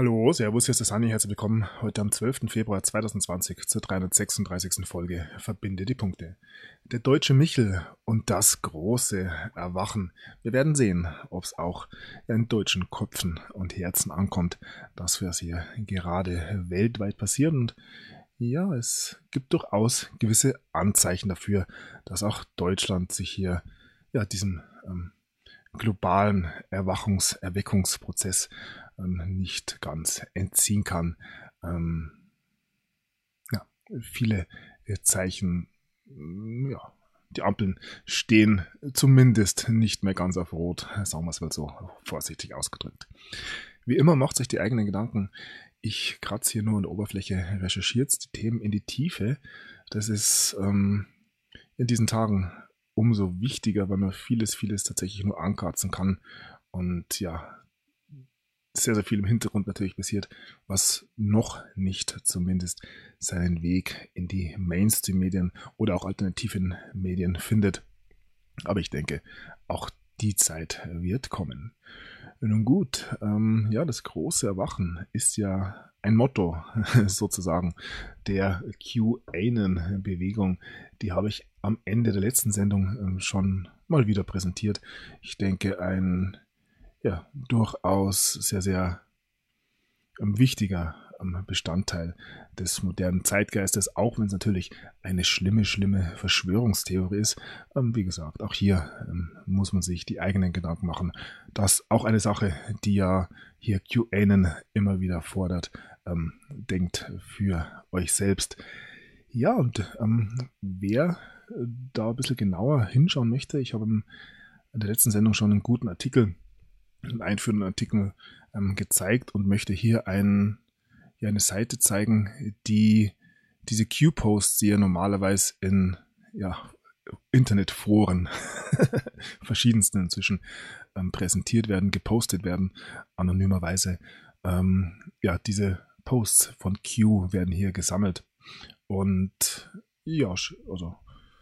Hallo, Servus, hier ist der Sunny. Herzlich willkommen heute am 12. Februar 2020 zur 336. Folge Verbinde die Punkte. Der deutsche Michel und das große Erwachen. Wir werden sehen, ob es auch in deutschen Köpfen und Herzen ankommt, dass wir es hier gerade weltweit passiert. Und ja, es gibt durchaus gewisse Anzeichen dafür, dass auch Deutschland sich hier diesem globalen Erweckungsprozess nicht ganz entziehen kann. Ja, viele Zeichen, ja, die Ampeln stehen zumindest nicht mehr ganz auf Rot, sagen wir es mal so vorsichtig ausgedrückt. Wie immer macht sich die eigenen Gedanken. Ich kratze hier nur an der Oberfläche, recherchiert die Themen in die Tiefe. Das ist in diesen Tagen umso wichtiger, weil man vieles tatsächlich nur ankratzen kann und ja, sehr, sehr viel im Hintergrund natürlich passiert, was noch nicht zumindest seinen Weg in die Mainstream-Medien oder auch alternativen Medien findet. Aber ich denke, auch die Zeit wird kommen. Nun gut, ja, das große Erwachen ist ja ein Motto sozusagen der QAnon-Bewegung. Die habe ich am Ende der letzten Sendung schon mal wieder präsentiert. Ich denke, ein durchaus sehr, sehr wichtiger Bestandteil des modernen Zeitgeistes, auch wenn es natürlich eine schlimme Verschwörungstheorie ist. Wie gesagt, auch hier muss man sich die eigenen Gedanken machen. Das ist auch eine Sache, die ja hier QAnon immer wieder fordert. Denkt für euch selbst. Ja, und wer da ein bisschen genauer hinschauen möchte, ich habe in der letzten Sendung schon einen guten Artikel, einen einführenden Artikel gezeigt und möchte hier eine Seite zeigen, die diese Q-Posts, die ja normalerweise in Internetforen verschiedensten inzwischen präsentiert werden, gepostet werden, anonymerweise. Diese Posts von Q werden hier gesammelt und ja, also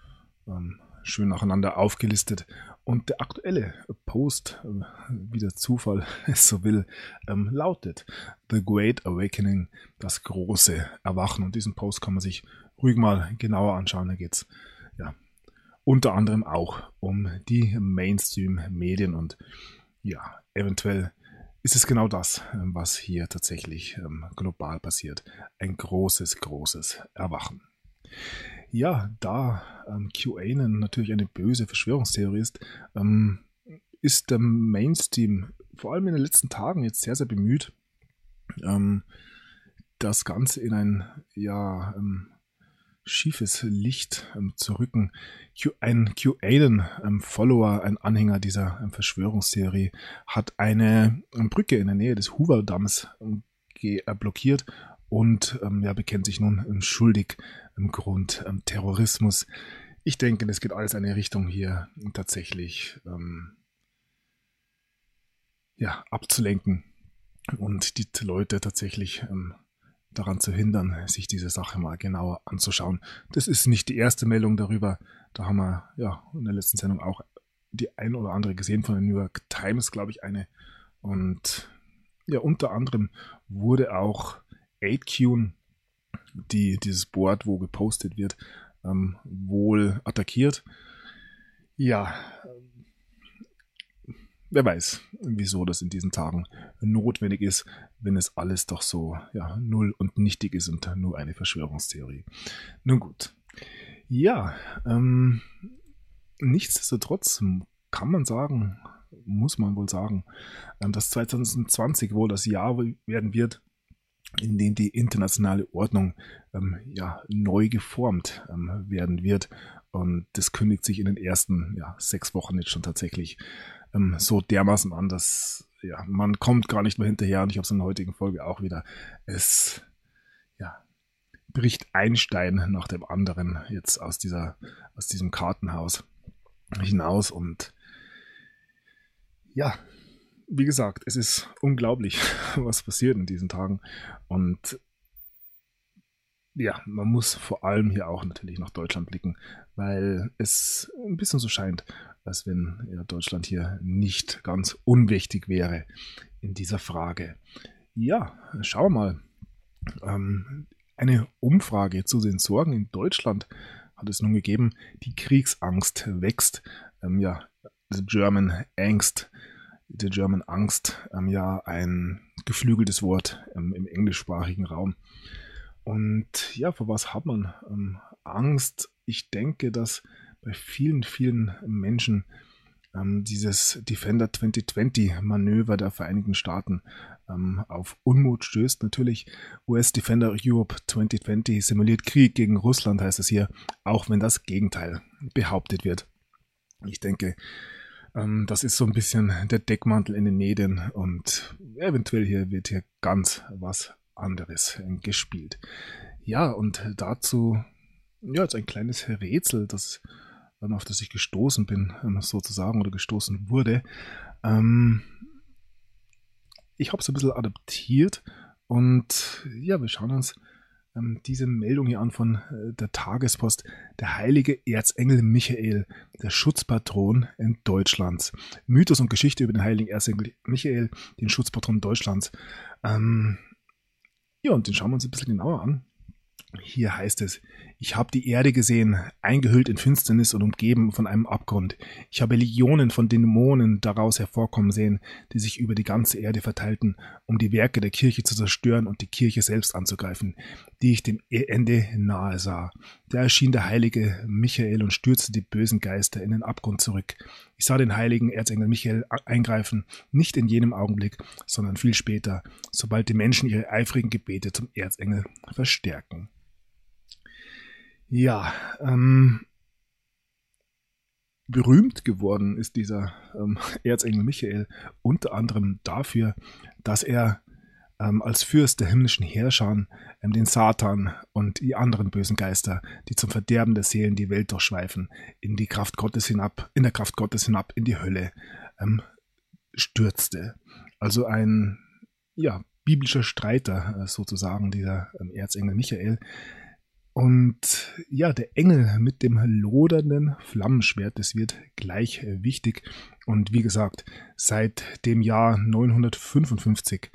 schön nacheinander aufgelistet. Und der aktuelle Post, wie der Zufall es so will, lautet The Great Awakening, das große Erwachen. Und diesen Post kann man sich ruhig mal genauer anschauen. Da geht es ja unter anderem auch um die Mainstream-Medien. Und ja, eventuell ist es genau das, was hier tatsächlich global passiert. Ein großes Erwachen. Ja, da QAnon natürlich eine böse Verschwörungstheorie ist der Mainstream vor allem in den letzten Tagen jetzt sehr, sehr bemüht, das Ganze in ein schiefes Licht zu rücken. Ein QAnon-Follower, ein Anhänger dieser Verschwörungstheorie, hat eine Brücke in der Nähe des Hoover-Damms blockiert und bekennt sich nun schuldig im Grund Terrorismus. Ich denke, das geht alles in eine Richtung hier tatsächlich abzulenken und die Leute tatsächlich daran zu hindern, sich diese Sache mal genauer anzuschauen. Das ist nicht die erste Meldung darüber. Da haben wir in der letzten Sendung auch die ein oder andere gesehen von der New York Times, glaube ich, eine. Und ja, unter anderem wurde auch 8kun, dieses Board, wo gepostet wird, wohl attackiert. Ja, wer weiß, wieso das in diesen Tagen notwendig ist, wenn es alles doch so null und nichtig ist und nur eine Verschwörungstheorie. Nun gut. Ja, nichtsdestotrotz kann man sagen, muss man wohl sagen, dass 2020 wohl das Jahr werden wird, in dem die internationale Ordnung neu geformt werden wird. Und das kündigt sich in den ersten 6 Wochen jetzt schon tatsächlich so dermaßen an, dass man kommt gar nicht mehr hinterher. Und ich habe es in der heutigen Folge auch wieder. Es bricht ein Stein nach dem anderen jetzt aus diesem Kartenhaus hinaus. Und ja, wie gesagt, es ist unglaublich, was passiert in diesen Tagen. Und ja, man muss vor allem hier auch natürlich nach Deutschland blicken, weil es ein bisschen so scheint, als wenn Deutschland hier nicht ganz unwichtig wäre in dieser Frage. Ja, schauen wir mal. Eine Umfrage zu den Sorgen in Deutschland hat es nun gegeben. Die Kriegsangst wächst. Ja, the German Angst, the German Angst, ja, ein geflügeltes Wort im englischsprachigen Raum. Und ja, vor was hat man Angst? Ich denke, dass bei vielen, vielen Menschen dieses Defender 2020 Manöver der Vereinigten Staaten auf Unmut stößt. Natürlich, US Defender Europe 2020 simuliert Krieg gegen Russland, heißt es hier, auch wenn das Gegenteil behauptet wird. Ich denke, das ist so ein bisschen der Deckmantel in den Medien und eventuell wird hier ganz was anderes gespielt. Ja, und dazu jetzt ein kleines Rätsel, auf das ich gestoßen bin, sozusagen, oder gestoßen wurde. Ich habe es ein bisschen adaptiert und ja, wir schauen uns diese Meldung hier an von der Tagespost. Der heilige Erzengel Michael, der Schutzpatron in Deutschlands. Mythos und Geschichte über den heiligen Erzengel Michael, den Schutzpatron Deutschlands. Ja, und den schauen wir uns ein bisschen genauer an. Hier heißt es: Ich habe die Erde gesehen, eingehüllt in Finsternis und umgeben von einem Abgrund. Ich habe Legionen von Dämonen daraus hervorkommen sehen, die sich über die ganze Erde verteilten, um die Werke der Kirche zu zerstören und die Kirche selbst anzugreifen, die ich dem Ende nahe sah. Da erschien der heilige Michael und stürzte die bösen Geister in den Abgrund zurück. Ich sah den heiligen Erzengel Michael eingreifen, nicht in jenem Augenblick, sondern viel später, sobald die Menschen ihre eifrigen Gebete zum Erzengel verstärken. Ja, berühmt geworden ist dieser Erzengel Michael unter anderem dafür, dass er als Fürst der himmlischen Herrscher den Satan und die anderen bösen Geister, die zum Verderben der Seelen die Welt durchschweifen, in der Kraft Gottes hinab in die Hölle stürzte. Also ein biblischer Streiter sozusagen, dieser Erzengel Michael. Und ja, der Engel mit dem lodernden Flammenschwert, das wird gleich wichtig. Und wie gesagt, seit dem Jahr 955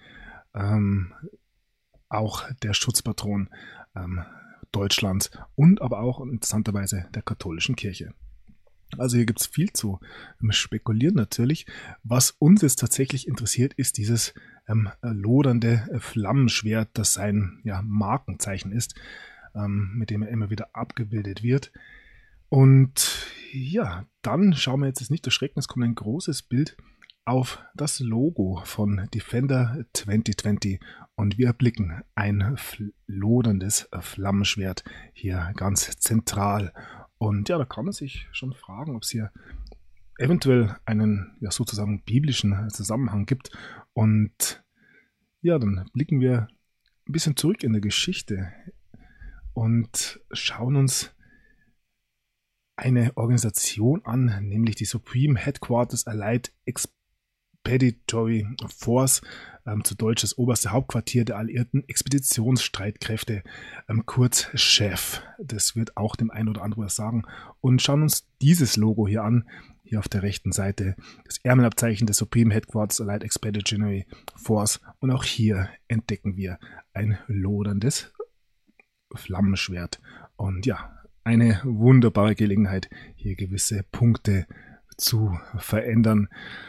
auch der Schutzpatron Deutschlands und aber auch interessanterweise der katholischen Kirche. Also hier gibt es viel zu spekulieren natürlich. Was uns jetzt tatsächlich interessiert, ist dieses lodernde Flammenschwert, das sein Markenzeichen ist, mit dem er immer wieder abgebildet wird. Und ja, dann schauen wir jetzt nicht erschrecken, es kommt ein großes Bild auf das Logo von Defender 2020 und wir erblicken ein loderndes Flammenschwert hier ganz zentral. Und ja, da kann man sich schon fragen, ob es hier eventuell einen sozusagen biblischen Zusammenhang gibt. Und ja, dann blicken wir ein bisschen zurück in der Geschichte und schauen uns eine Organisation an, nämlich die Supreme Headquarters Allied Expeditionary Force, zu Deutsch das oberste Hauptquartier der alliierten Expeditionsstreitkräfte, kurz Chef. Das wird auch dem einen oder anderen was sagen. Und schauen uns dieses Logo hier an, hier auf der rechten Seite, das Ärmelabzeichen der Supreme Headquarters Allied Expeditionary Force. Und auch hier entdecken wir ein loderndes Flammenschwert. Und ja, eine wunderbare Gelegenheit, hier gewisse Punkte zu verändern.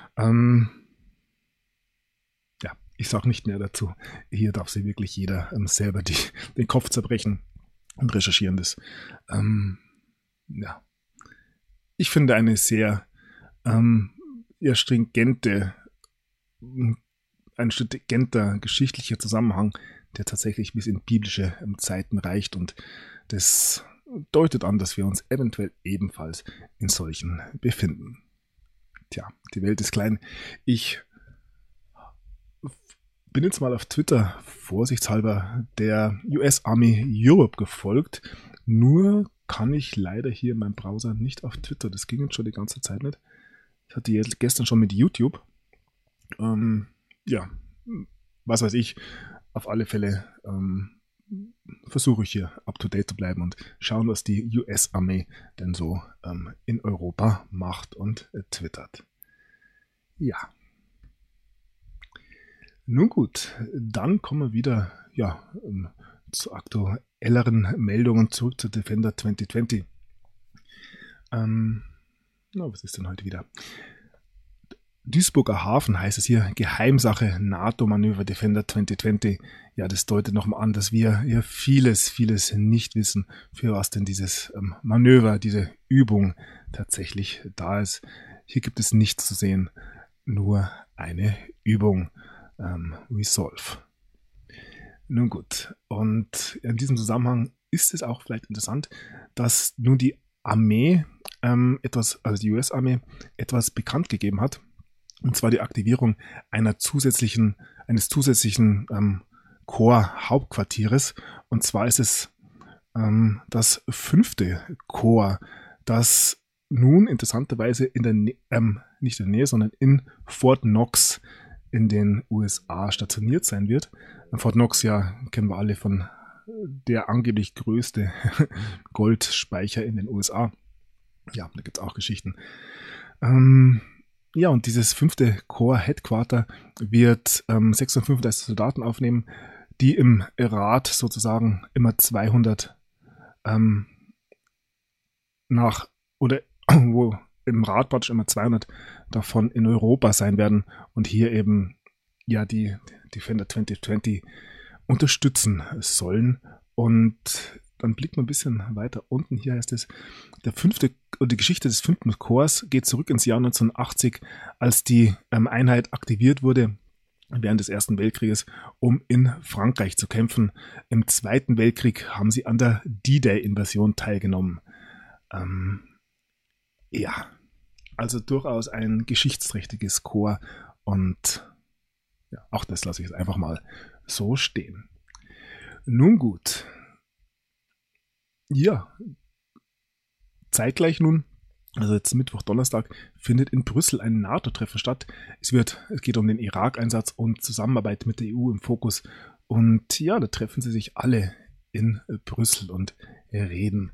Ich sage nicht mehr dazu. Hier darf sich wirklich jeder selber den Kopf zerbrechen und recherchieren das. Ich finde eine sehr stringenter geschichtlicher Zusammenhang, der tatsächlich bis in biblische Zeiten reicht, und das deutet an, dass wir uns eventuell ebenfalls in solchen befinden. Tja, die Welt ist klein. Ich bin jetzt mal auf Twitter vorsichtshalber der US Army Europe gefolgt. Nur kann ich leider hier in meinem Browser nicht auf Twitter. Das ging jetzt schon die ganze Zeit nicht. Ich hatte jetzt gestern schon mit YouTube. Was weiß ich. Auf alle Fälle versuche ich hier up to date zu bleiben und schauen, was die US-Armee denn so in Europa macht und twittert. Ja. Nun gut, dann kommen wir wieder zu aktuelleren Meldungen zurück zu Defender 2020. Was ist denn heute wieder? Duisburger Hafen heißt es hier, Geheimsache NATO-Manöver Defender 2020. Ja, das deutet nochmal an, dass wir hier vieles nicht wissen, für was denn dieses Manöver, diese Übung tatsächlich da ist. Hier gibt es nichts zu sehen, nur eine Übung. Resolve. Nun gut, und in diesem Zusammenhang ist es auch vielleicht interessant, dass nun die Armee die US-Armee etwas bekannt gegeben hat, und zwar die Aktivierung eines zusätzlichen Korps-Hauptquartieres, und zwar ist es das 5. Korps, das nun interessanterweise in der nicht in der Nähe, sondern in Fort Knox in den USA stationiert sein wird. Fort Knox, ja, kennen wir alle von der angeblich größte Goldspeicher in den USA. Ja, da gibt es auch Geschichten. Und dieses 5. Corps Headquarter wird 635 Soldaten aufnehmen, die im Rat sozusagen immer 200 wo im Rat praktisch immer 200 davon in Europa sein werden und hier eben die Defender 2020 unterstützen sollen. Und dann blickt man ein bisschen weiter unten. Hier heißt es, die Geschichte des 5. Korps geht zurück ins Jahr 1980, als die Einheit aktiviert wurde während des Ersten Weltkrieges, um in Frankreich zu kämpfen. Im Zweiten Weltkrieg haben sie an der D-Day-Invasion teilgenommen. Also durchaus ein geschichtsträchtiges Korps, und auch das lasse ich jetzt einfach mal so stehen. Nun gut. Ja, zeitgleich nun, also jetzt Mittwoch, Donnerstag, findet in Brüssel ein NATO-Treffen statt. Es geht um den Irak-Einsatz und Zusammenarbeit mit der EU im Fokus. Und ja, da treffen sie sich alle in Brüssel und reden.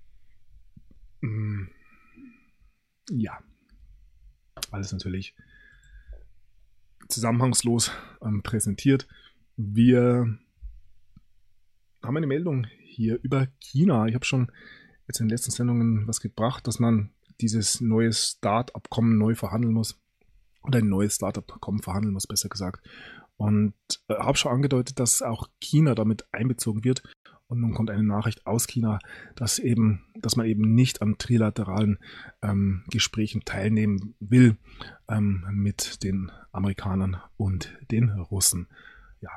Ja, alles natürlich zusammenhangslos präsentiert. Wir haben eine Meldung hier über China. Ich habe schon jetzt in den letzten Sendungen was gebracht, dass man dieses neue START-Abkommen neu verhandeln muss. Oder ein neues START-Abkommen verhandeln muss, besser gesagt. Und habe schon angedeutet, dass auch China damit einbezogen wird. Und nun kommt eine Nachricht aus China, dass man eben nicht an trilateralen Gesprächen teilnehmen will mit den Amerikanern und den Russen. Ja.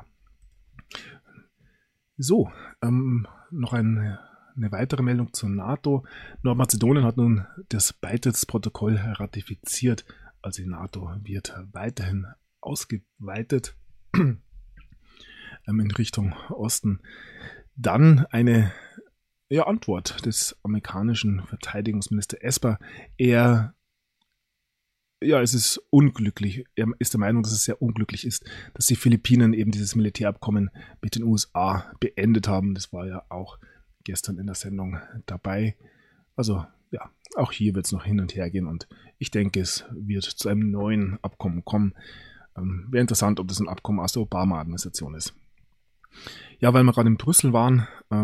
So, noch eine weitere Meldung zur NATO. Nordmazedonien hat nun das Beitrittsprotokoll ratifiziert. Also die NATO wird weiterhin ausgeweitet in Richtung Osten. Dann eine Antwort des amerikanischen Verteidigungsministers Esper. Es ist unglücklich. Er ist der Meinung, dass es sehr unglücklich ist, dass die Philippinen eben dieses Militärabkommen mit den USA beendet haben. Das war ja auch gestern in der Sendung dabei. Also ja, auch hier wird es noch hin und her gehen, und ich denke, es wird zu einem neuen Abkommen kommen. Wäre interessant, ob das ein Abkommen aus der Obama-Administration ist. Ja, weil wir gerade in Brüssel waren,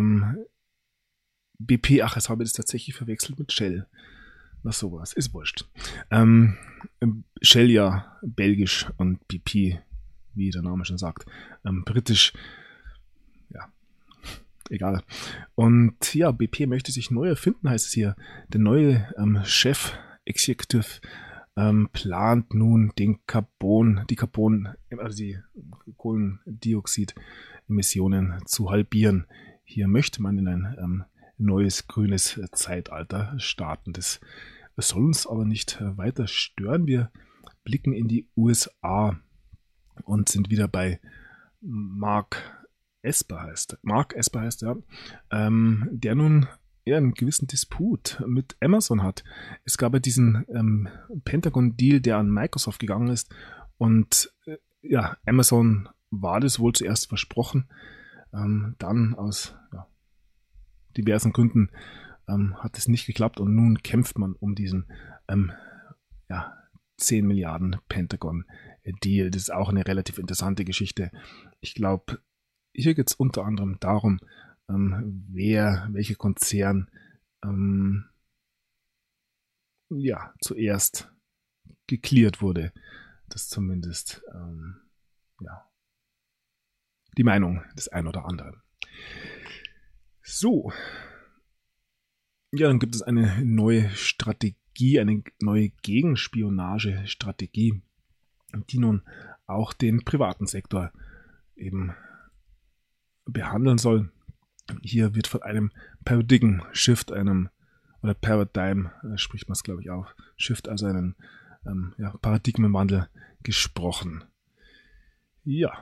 BP, jetzt habe ich das tatsächlich verwechselt mit Shell. Was sowas, ist wurscht. Shell ja belgisch und BP, wie der Name schon sagt, britisch. Ja, egal. Und ja, BP möchte sich neu erfinden, heißt es hier. Der neue Chef Executive plant nun die Kohlendioxid-Emissionen zu halbieren. Hier möchte man in ein neues grünes Zeitalter starten. Das soll uns aber nicht weiter stören. Wir blicken in die USA und sind wieder bei Mark Esper heißt er, der nun einen gewissen Disput mit Amazon hat. Es gab ja diesen Pentagon-Deal, der an Microsoft gegangen ist, und Amazon war das wohl zuerst versprochen, dann aus diversen Gründen hat es nicht geklappt, und nun kämpft man um diesen 10 Milliarden Pentagon-Deal. Das ist auch eine relativ interessante Geschichte. Ich glaube, hier geht es unter anderem darum, welcher Konzern zuerst geklärt wurde. Das ist zumindest die Meinung des einen oder anderen. So. Ja, dann gibt es eine neue Strategie, eine neue Gegenspionagestrategie, die nun auch den privaten Sektor eben behandeln soll. Hier wird von einem Paradigm Shift, Paradigm, spricht man es glaube ich auch, Shift, also einen Paradigmenwandel gesprochen. Ja.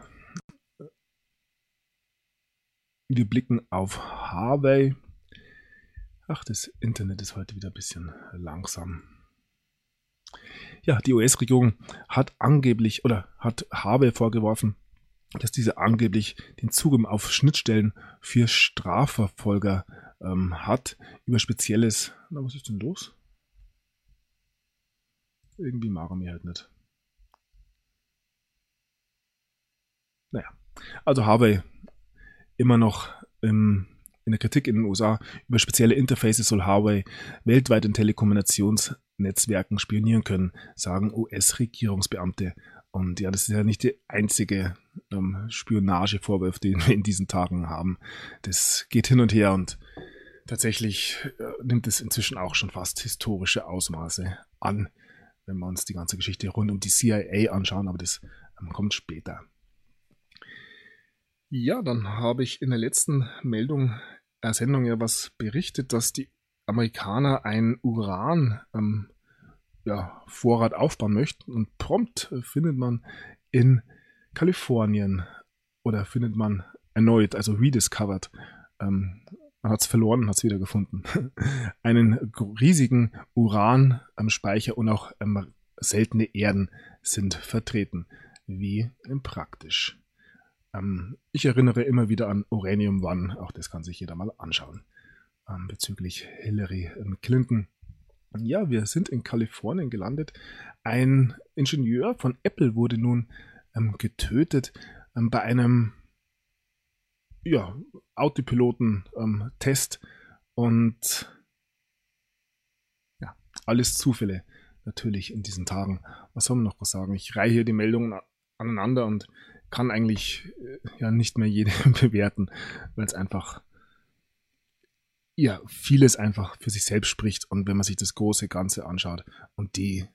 Wir blicken auf Huawei. Ach, das Internet ist heute wieder ein bisschen langsam. Ja, die US-Regierung hat Huawei vorgeworfen, dass diese angeblich den Zugriff auf Schnittstellen für Strafverfolger hat, über spezielles... Na, was ist denn los? Irgendwie mag er mir halt nicht. Naja, also Huawei immer noch in der Kritik in den USA. Über spezielle Interfaces soll Huawei weltweit in Telekommunikationsnetzwerken spionieren können, sagen US-Regierungsbeamte. Und ja, das ist ja nicht die einzige Spionagevorwurf, den wir in diesen Tagen haben. Das geht hin und her und tatsächlich nimmt es inzwischen auch schon fast historische Ausmaße an, wenn wir uns die ganze Geschichte rund um die CIA anschauen, aber das kommt später. Ja, dann habe ich in der letzten Sendung ja was berichtet, dass die Amerikaner einen Uran-Vorrat aufbauen möchten und prompt findet man in Kalifornien oder findet man erneut, also rediscovered, man hat es verloren, hat es wieder gefunden, einen riesigen Uranspeicher und auch seltene Erden sind vertreten, wie praktisch. Ich erinnere immer wieder an Uranium One, auch das kann sich jeder mal anschauen, bezüglich Hillary Clinton. Ja, wir sind in Kalifornien gelandet. Ein Ingenieur von Apple wurde nun getötet bei einem Autopiloten-Test und ja, alles Zufälle natürlich in diesen Tagen. Was soll man noch sagen? Ich reihe hier die Meldungen aneinander und kann eigentlich nicht mehr jede bewerten, weil es einfach vieles einfach für sich selbst spricht und wenn man sich das große Ganze anschaut und die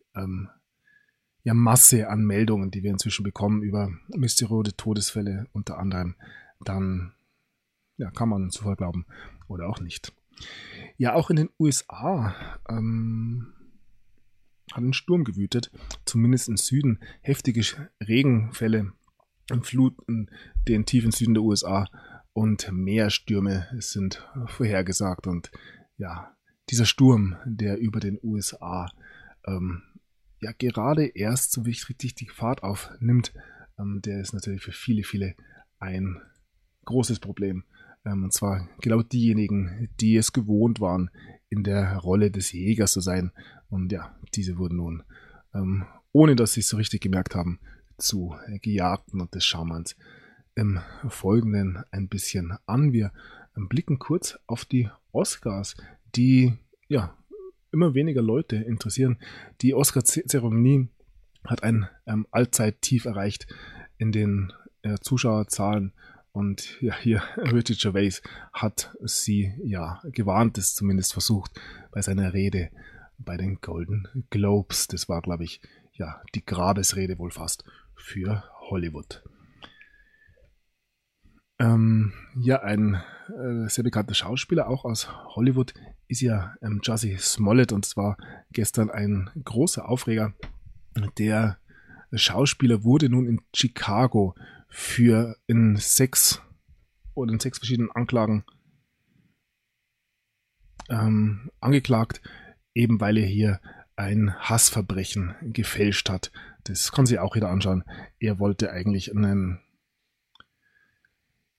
Masse an Meldungen, die wir inzwischen bekommen über mysteriöse Todesfälle unter anderem, dann kann man Zufall glauben oder auch nicht. Ja, auch in den USA hat ein Sturm gewütet, zumindest im Süden. Heftige Regenfälle fluten den tiefen Süden der USA und Meerstürme sind vorhergesagt. Und ja, dieser Sturm, der über den USA gerade erst so richtig die Fahrt aufnimmt, der ist natürlich für viele, viele ein großes Problem. Und zwar genau diejenigen, die es gewohnt waren, in der Rolle des Jägers zu sein. Und ja, diese wurden nun, ohne dass sie es so richtig gemerkt haben, zu Gejagten. Und das schauen wir uns im Folgenden ein bisschen an. Wir blicken kurz auf die Oscars, die immer weniger Leute interessieren. Die Oscar-Zeremonie hat ein Allzeittief erreicht in den Zuschauerzahlen. Und ja, hier Ricky Gervais hat sie gewarnt, es zumindest versucht bei seiner Rede bei den Golden Globes. Das war, glaube ich, die Grabesrede wohl fast für Hollywood. Ein sehr bekannter Schauspieler, auch aus Hollywood, ist Jussie Smollett, und zwar gestern ein großer Aufreger. Der Schauspieler wurde nun in Chicago in sechs verschiedenen Anklagen angeklagt, eben weil er hier ein Hassverbrechen gefälscht hat. Das kann sich auch jeder anschauen. Er wollte eigentlich einen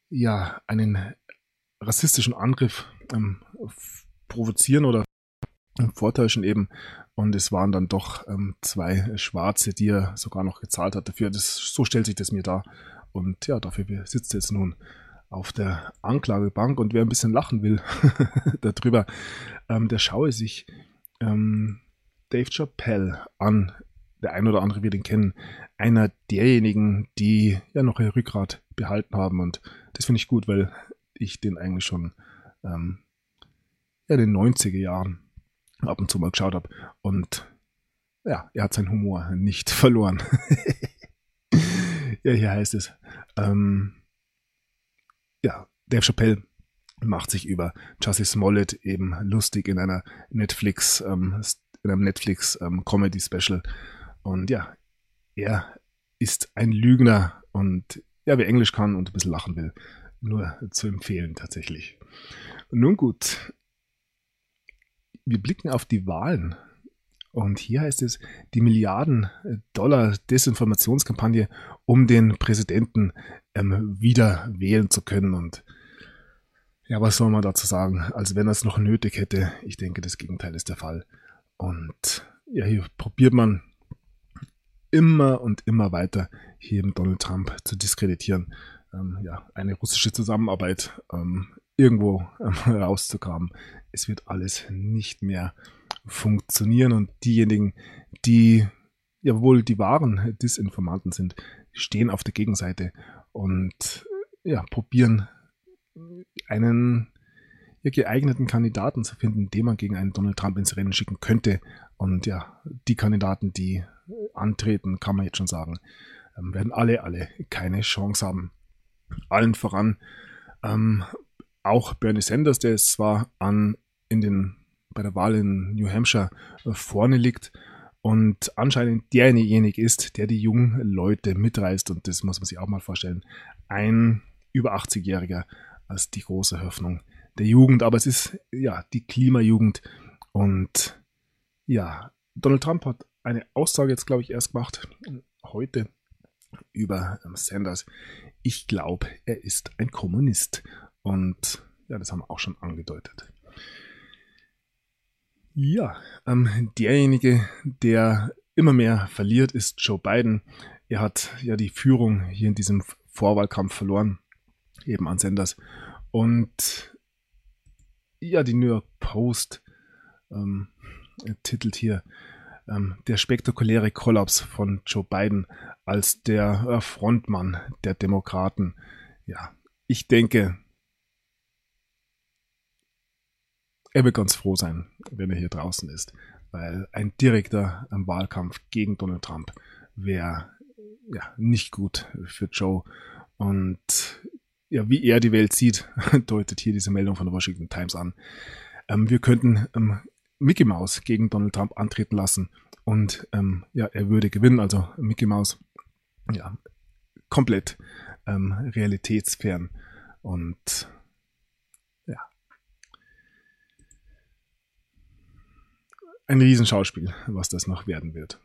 rassistischen Angriff provozieren oder vortäuschen eben. Und es waren dann doch 2 Schwarze, die er sogar noch gezahlt hat dafür. So stellt sich das mir dar. Und ja, dafür sitzt er jetzt nun auf der Anklagebank. Und wer ein bisschen lachen will darüber, der schaue sich Dave Chappelle an. Der ein oder andere wird ihn kennen. Einer derjenigen, die ja noch ihr Rückgrat behalten haben. Und das finde ich gut, weil ich den eigentlich schon in den 90er Jahren ab und zu mal geschaut habe. Und ja, er hat seinen Humor nicht verloren. Ja, hier heißt es, Dave Chappelle macht sich über Jussie Smollett eben lustig in einem Netflix Comedy Special. Und ja, er ist ein Lügner und ja, wer Englisch kann und ein bisschen lachen will, nur zu empfehlen tatsächlich. Nun gut, wir blicken auf die Wahlen. Und hier heißt es, die Milliarden-Dollar-Desinformationskampagne, um den Präsidenten wieder wählen zu können. Und ja, was soll man dazu sagen? Also wenn er es noch nötig hätte, ich denke, das Gegenteil ist der Fall. Und ja, hier probiert man immer und immer weiter, hier eben Donald Trump zu diskreditieren. Eine russische Zusammenarbeit irgendwo rauszugraben. Es wird alles nicht mehr funktionieren und diejenigen, die ja wohl die wahren Disinformanten sind, stehen auf der Gegenseite und ja, probieren einen geeigneten Kandidaten zu finden, den man gegen einen Donald Trump ins Rennen schicken könnte. Und ja, die Kandidaten, die antreten, kann man jetzt schon sagen, werden alle keine Chance haben. Allen voran auch Bernie Sanders, der es zwar bei der Wahl in New Hampshire vorne liegt und anscheinend derjenige ist, der die jungen Leute mitreißt. Und das muss man sich auch mal vorstellen. Ein über 80-Jähriger als die große Hoffnung der Jugend. Aber es ist ja die Klimajugend. Und ja, Donald Trump hat eine Aussage jetzt, glaube ich, erst gemacht, heute, über Sanders. Ich glaube, er ist ein Kommunist. Und ja, das haben wir auch schon angedeutet. Ja, derjenige, der immer mehr verliert, ist Joe Biden. Er hat ja die Führung hier in diesem Vorwahlkampf verloren, eben an Sanders. Und ja, die New York Post titelt hier der spektakuläre Kollaps von Joe Biden als der Frontmann der Demokraten. Ja, ich denke, er wird ganz froh sein, wenn er hier draußen ist, weil ein direkter Wahlkampf gegen Donald Trump wäre ja nicht gut für Joe. Und ja, wie er die Welt sieht, deutet hier diese Meldung von der Washington Times an. Wir könnten Mickey Mouse gegen Donald Trump antreten lassen und er würde gewinnen. Also Mickey Mouse, ja, komplett realitätsfern und ja, ein Riesenschauspiel, was das noch werden wird.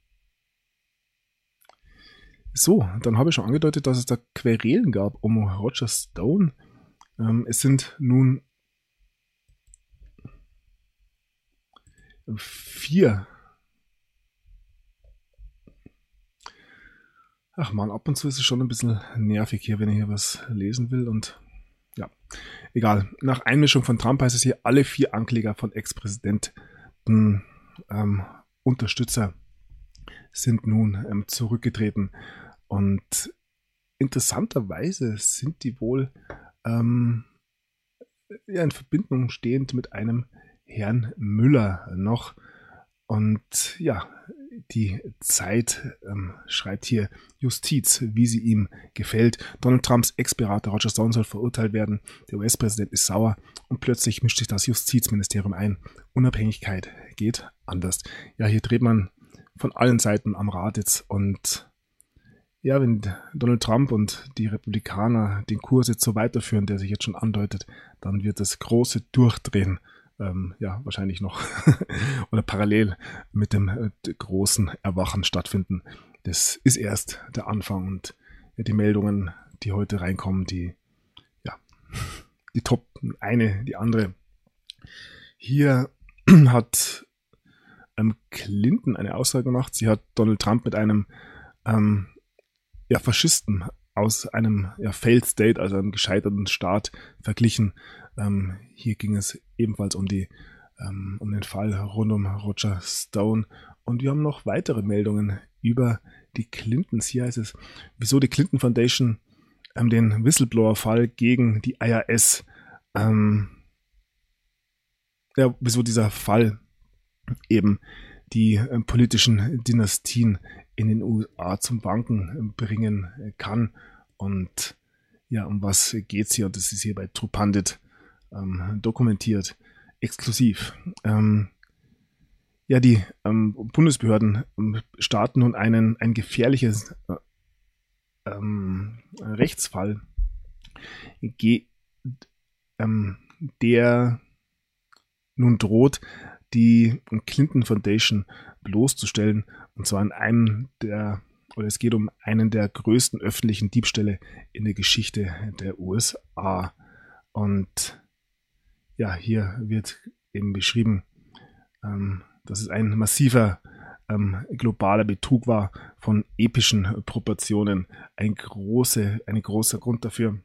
So, dann habe ich schon angedeutet, dass es da Querelen gab um Roger Stone. Es sind nun 4. Ach man, ab und zu ist es schon ein bisschen nervig hier, wenn ich hier was lesen will und ja, egal. Nach Einmischung von Trump heißt es hier, alle 4 Ankläger von Ex-Präsidenten Unterstützer sind nun zurückgetreten. Und interessanterweise sind die wohl in Verbindung stehend mit einem Herrn Müller noch. Und ja, die Zeit schreibt hier Justiz, wie sie ihm gefällt. Donald Trumps Ex-Berater Roger Stone soll verurteilt werden. Der US-Präsident ist sauer und plötzlich mischt sich das Justizministerium ein. Unabhängigkeit geht anders. Ja, hier dreht man von allen Seiten am Rad jetzt und ja, wenn Donald Trump und die Republikaner den Kurs jetzt so weiterführen, der sich jetzt schon andeutet, dann wird das große Durchdrehen wahrscheinlich noch oder parallel mit dem großen Erwachen stattfinden. Das ist erst der Anfang und ja, die Meldungen, die heute reinkommen, die toppen eine die andere. Hier hat Clinton eine Aussage gemacht. Sie hat Donald Trump mit einem Faschisten aus einem Failed State, also einem gescheiterten Staat, verglichen. Hier ging es ebenfalls um den Fall rund um Roger Stone. Und wir haben noch weitere Meldungen über die Clintons. Hier heißt es, wieso die Clinton Foundation den Whistleblower-Fall gegen die IRS, wieso dieser Fall eben die politischen Dynastien in den USA zum Wanken bringen kann. Und ja, um was geht's hier? Und das ist hier bei True Pundit dokumentiert, exklusiv. Die Bundesbehörden starten nun ein gefährliches Rechtsfall, der nun droht, die Clinton Foundation bloßzustellen, und zwar es geht um einen der größten öffentlichen Diebstähle in der Geschichte der USA. Und ja, hier wird eben beschrieben, dass es ein massiver globaler Betrug war von epischen Proportionen. Ein großer Grund dafür.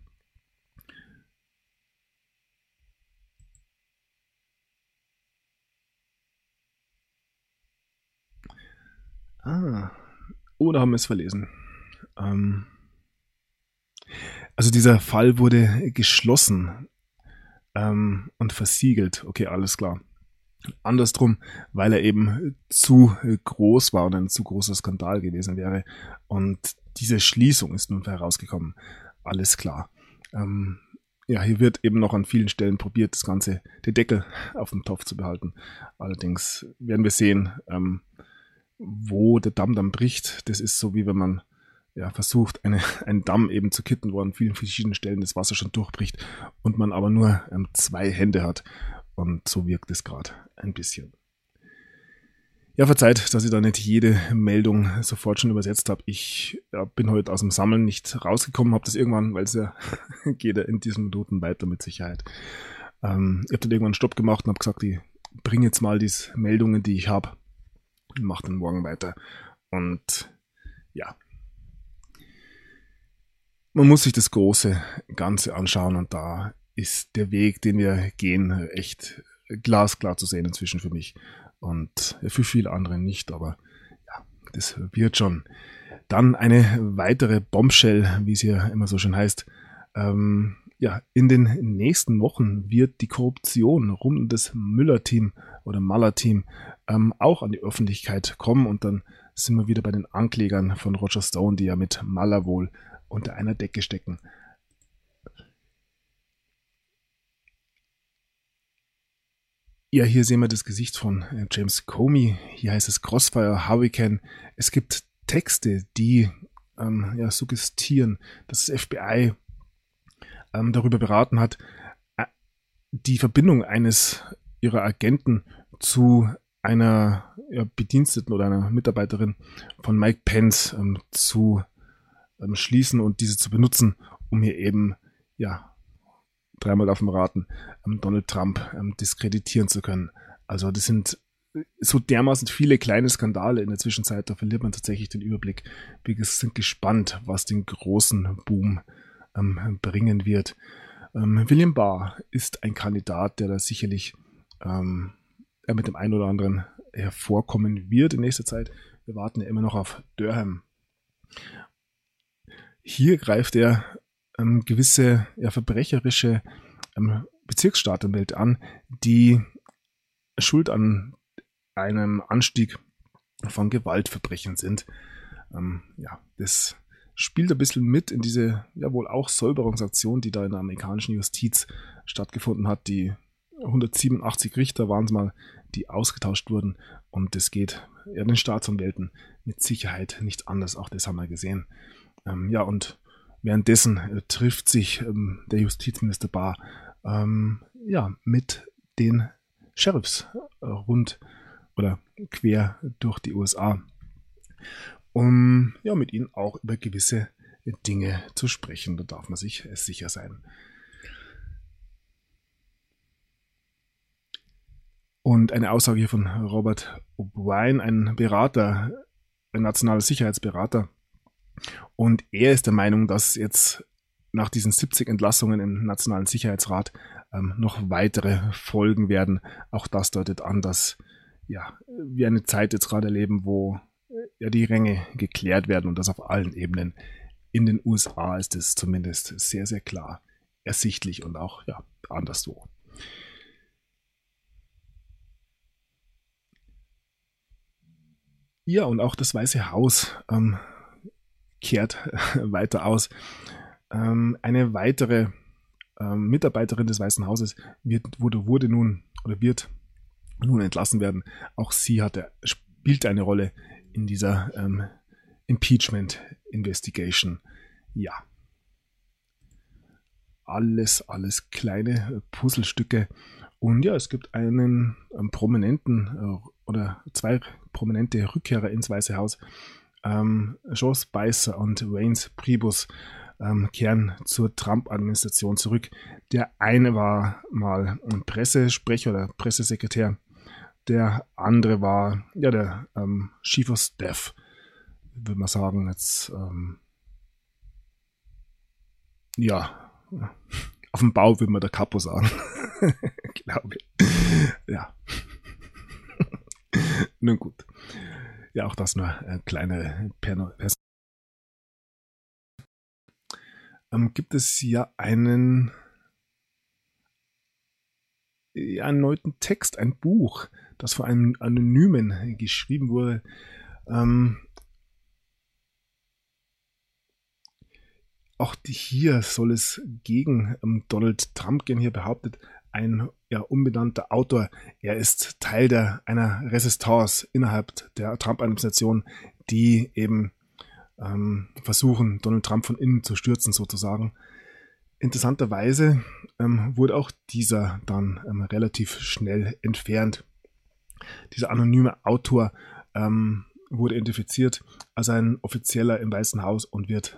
Oder haben wir es verlesen? Also dieser Fall wurde geschlossen und versiegelt. Okay, alles klar. Andersrum, weil er eben zu groß war und ein zu großer Skandal gewesen wäre. Und diese Schließung ist nun herausgekommen. Alles klar. Hier wird eben noch an vielen Stellen probiert, das Ganze, den Deckel auf dem Topf zu behalten. Allerdings werden wir sehen, wo der Damm dann bricht. Das ist so, wie wenn man versucht, einen Damm eben zu kitten, wo an vielen verschiedenen Stellen das Wasser schon durchbricht und man aber nur 2 Hände hat. Und so wirkt es gerade ein bisschen. Ja, verzeiht, dass ich da nicht jede Meldung sofort schon übersetzt habe. Ich bin heute aus dem Sammeln nicht rausgekommen, habe das irgendwann, weil es geht in diesen Minuten weiter mit Sicherheit. Ich habe dann irgendwann einen Stopp gemacht und habe gesagt, ich bringe jetzt mal die Meldungen, die ich habe, und mache dann morgen weiter. Und ja, man muss sich das große Ganze anschauen, und da ist der Weg, den wir gehen, echt glasklar zu sehen inzwischen für mich und für viele andere nicht, aber ja, das wird schon. Dann eine weitere Bombshell, wie es hier immer so schön heißt. In den nächsten Wochen wird die Korruption rund um das Müller-Team oder Mueller-Team auch an die Öffentlichkeit kommen, und dann sind wir wieder bei den Anklägern von Roger Stone, die ja mit Mueller wohl unter einer Decke stecken. Ja, hier sehen wir das Gesicht von James Comey. Hier heißt es Crossfire Hurricane. Es gibt Texte, die suggestieren, dass das FBI darüber beraten hat, die Verbindung eines ihrer Agenten zu einer Bediensteten oder einer Mitarbeiterin von Mike Pence zu schließen und diese zu benutzen, um hier eben, dreimal auf dem Raten, Donald Trump diskreditieren zu können. Also das sind so dermaßen viele kleine Skandale in der Zwischenzeit, da verliert man tatsächlich den Überblick. Wir sind gespannt, was den großen Boom bringen wird. William Barr ist ein Kandidat, der da sicherlich mit dem einen oder anderen hervorkommen wird in nächster Zeit. Wir warten ja immer noch auf Durham. Hier greift er gewisse verbrecherische Bezirksstaatsanwälte an, die schuld an einem Anstieg von Gewaltverbrechen sind. Das spielt ein bisschen mit in diese wohl auch Säuberungsaktion, die da in der amerikanischen Justiz stattgefunden hat. Die 187 Richter waren es mal, die ausgetauscht wurden, und das geht den Staatsanwälten mit Sicherheit nicht anders. Auch das haben wir gesehen. Und währenddessen trifft sich der Justizminister Barr mit den Sheriffs rund oder quer durch die USA, um mit ihnen auch über gewisse Dinge zu sprechen. Da darf man sich sicher sein. Und eine Aussage hier von Robert O'Brien, ein Berater, ein nationaler Sicherheitsberater. Und er ist der Meinung, dass jetzt nach diesen 70 Entlassungen im Nationalen Sicherheitsrat noch weitere folgen werden. Auch das deutet an, dass wir eine Zeit jetzt gerade erleben, wo die Ränge geklärt werden und das auf allen Ebenen. In den USA ist es zumindest sehr, sehr klar ersichtlich und auch anderswo. Ja, und auch das Weiße Haus kehrt weiter aus. Eine weitere Mitarbeiterin des Weißen Hauses wird nun entlassen werden. Auch sie spielt eine Rolle in dieser Impeachment Investigation. Ja. Alles kleine Puzzlestücke. Und ja, es gibt einen prominenten oder zwei prominente Rückkehrer ins Weiße Haus. Joe Spicer und Reince Priebus kehren zur Trump-Administration zurück. Der eine war mal ein Pressesprecher oder Pressesekretär. Der andere war der Chief of Staff, würde man sagen. Jetzt auf dem Bau würde man der Capo sagen. Glaube ich. Ja. Nun gut. Ja, auch das nur kleine Person. Gibt es ja einen erneuten Text, ein Buch, das von einem Anonymen geschrieben wurde. Auch hier soll es gegen Donald Trump gehen, hier behauptet ein unbenannter Autor. Er ist Teil einer Resistance innerhalb der Trump-Administration, die eben versuchen, Donald Trump von innen zu stürzen sozusagen. Interessanterweise wurde auch dieser dann relativ schnell entfernt. Dieser anonyme Autor wurde identifiziert als ein Offizieller im Weißen Haus und wird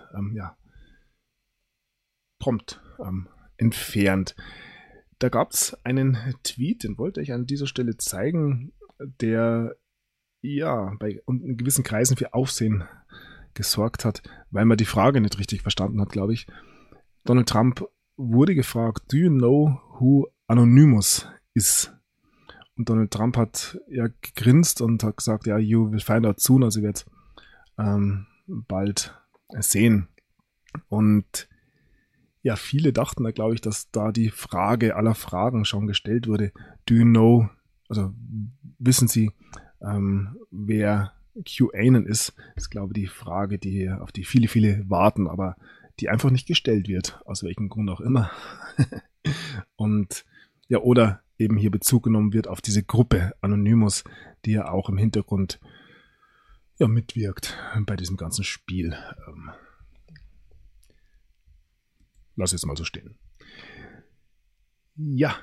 prompt entfernt. Da gab es einen Tweet, den wollte ich an dieser Stelle zeigen, der in gewissen Kreisen für Aufsehen gesorgt hat, weil man die Frage nicht richtig verstanden hat, glaube ich. Donald Trump wurde gefragt, do you know who Anonymous is? Und Donald Trump hat gegrinst und hat gesagt, you will find out soon, also ihr werdet bald sehen. Und viele dachten da, glaube ich, dass da die Frage aller Fragen schon gestellt wurde. Do you know, also wissen Sie, wer QAnon ist? Das ist, glaube ich, die Frage, auf die viele warten, aber die einfach nicht gestellt wird, aus welchem Grund auch immer. Und oder eben hier Bezug genommen wird auf diese Gruppe Anonymous, die ja auch im Hintergrund mitwirkt bei diesem ganzen Spiel. Lass jetzt mal so stehen. Ja,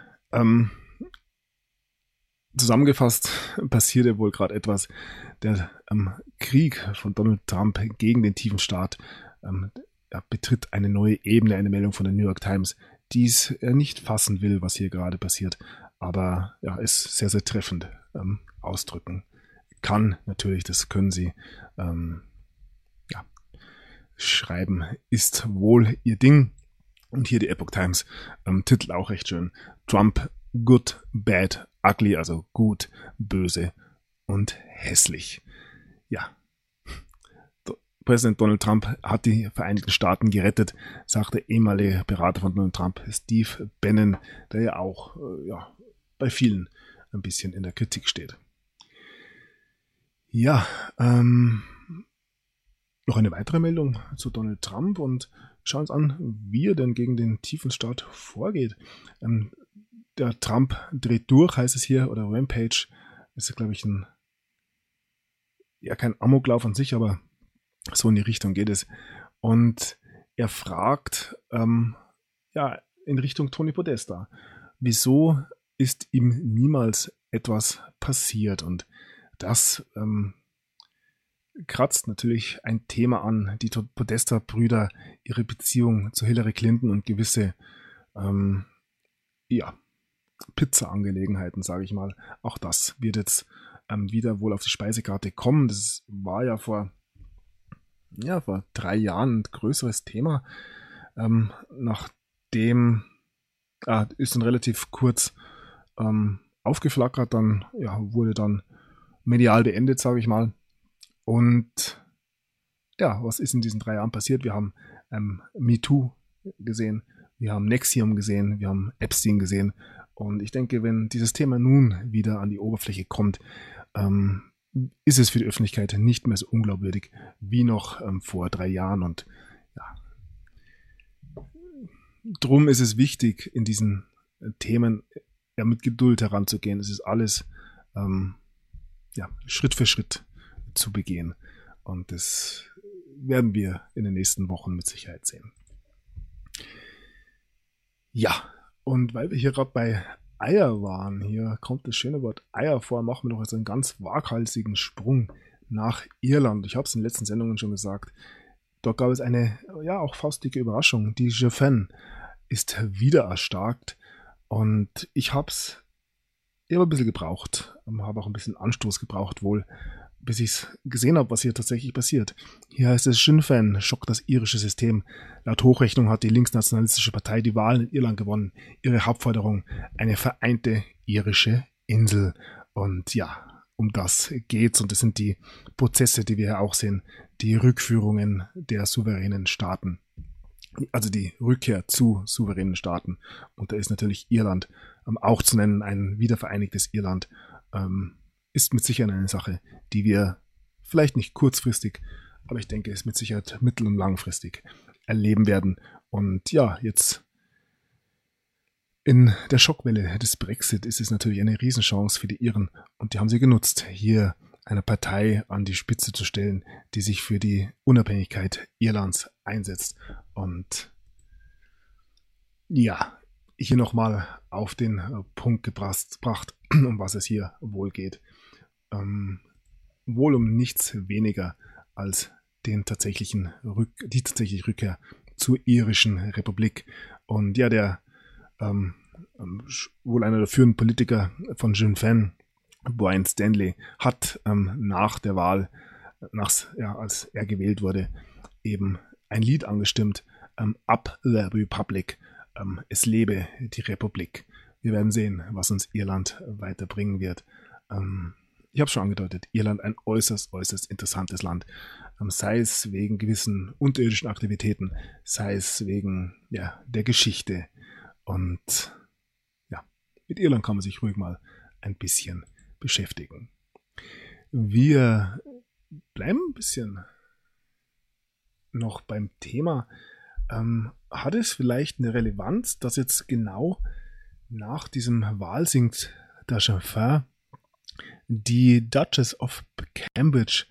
zusammengefasst passierte wohl gerade etwas. Der Krieg von Donald Trump gegen den tiefen Staat betritt eine neue Ebene, eine Meldung von der New York Times, die es nicht fassen will, was hier gerade passiert, aber es sehr, sehr treffend ausdrücken kann. Natürlich, das können sie schreiben, ist wohl ihr Ding. Und hier die Epoch Times, Titel auch recht schön. Trump, good, bad, ugly, also gut, böse und hässlich. Ja. Präsident Donald Trump hat die Vereinigten Staaten gerettet, sagte ehemaliger Berater von Donald Trump, Steve Bannon, der ja auch bei vielen ein bisschen in der Kritik steht. Ja, noch eine weitere Meldung zu Donald Trump und schauen uns an, wie er denn gegen den tiefen Staat vorgeht. Der Trump dreht durch, heißt es hier, oder Rampage, ist, glaube ich, kein Amoklauf an sich, aber so in die Richtung geht es. Und er fragt, in Richtung Tony Podesta, wieso ist ihm niemals etwas passiert? Und das kratzt natürlich ein Thema an, die Podesta-Brüder, ihre Beziehung zu Hillary Clinton und gewisse Pizza-Angelegenheiten, sage ich mal. Auch das wird jetzt wieder wohl auf die Speisekarte kommen. Das war ja vor 3 Jahren ein größeres Thema. Nachdem ist dann relativ kurz aufgeflackert, dann wurde dann medial beendet, sage ich mal. Und ja, was ist in diesen 3 Jahren passiert? Wir haben MeToo gesehen, wir haben NXIVM gesehen, wir haben Epstein gesehen. Und ich denke, wenn dieses Thema nun wieder an die Oberfläche kommt, ist es für die Öffentlichkeit nicht mehr so unglaubwürdig wie noch vor 3 Jahren. Und ja, drum ist es wichtig, in diesen Themen mit Geduld heranzugehen. Es ist alles Schritt für Schritt zu begehen. Und das werden wir in den nächsten Wochen mit Sicherheit sehen. Ja, und weil wir hier gerade bei Eier waren, hier kommt das schöne Wort Eier vor, machen wir doch jetzt einen ganz waghalsigen Sprung nach Irland. Ich habe es in den letzten Sendungen schon gesagt. Dort gab es eine, auch faustige Überraschung. Die GFN ist wieder erstarkt und ich habe es ein bisschen gebraucht, habe auch ein bisschen Anstoß gebraucht wohl, bis ich es gesehen habe, was hier tatsächlich passiert. Hier heißt es, Sinn Féin schockt das irische System. Laut Hochrechnung hat die linksnationalistische Partei die Wahlen in Irland gewonnen. Ihre Hauptforderung, eine vereinte irische Insel. Und ja, um das geht's. Und das sind die Prozesse, die wir hier auch sehen. Die Rückführungen der souveränen Staaten. Also die Rückkehr zu souveränen Staaten. Und da ist natürlich Irland auch zu nennen, ein wiedervereinigtes Irland. Ist mit Sicherheit eine Sache, die wir vielleicht nicht kurzfristig, aber ich denke, es mit Sicherheit mittel- und langfristig erleben werden. Und ja, jetzt in der Schockwelle des Brexit ist es natürlich eine Riesenchance für die Iren und die haben sie genutzt, hier eine Partei an die Spitze zu stellen, die sich für die Unabhängigkeit Irlands einsetzt. Und ja, hier nochmal auf den Punkt gebracht, um was es hier wohl geht. Wohl um nichts weniger als die tatsächliche Rückkehr zur irischen Republik. Und ja, der wohl einer der führenden Politiker von Sinn Féin, Brian Stanley, hat nach der Wahl, als er gewählt wurde, eben ein Lied angestimmt, Up the Republic, es lebe die Republik. Wir werden sehen, was uns Irland weiterbringen wird. Ich habe es schon angedeutet, Irland ein äußerst, äußerst interessantes Land. Sei es wegen gewissen unterirdischen Aktivitäten, sei es wegen der Geschichte. Und ja, mit Irland kann man sich ruhig mal ein bisschen beschäftigen. Wir bleiben ein bisschen noch beim Thema. Hat es vielleicht eine Relevanz, dass jetzt genau nach diesem Wahlsieg der Dauphin die Duchess of Cambridge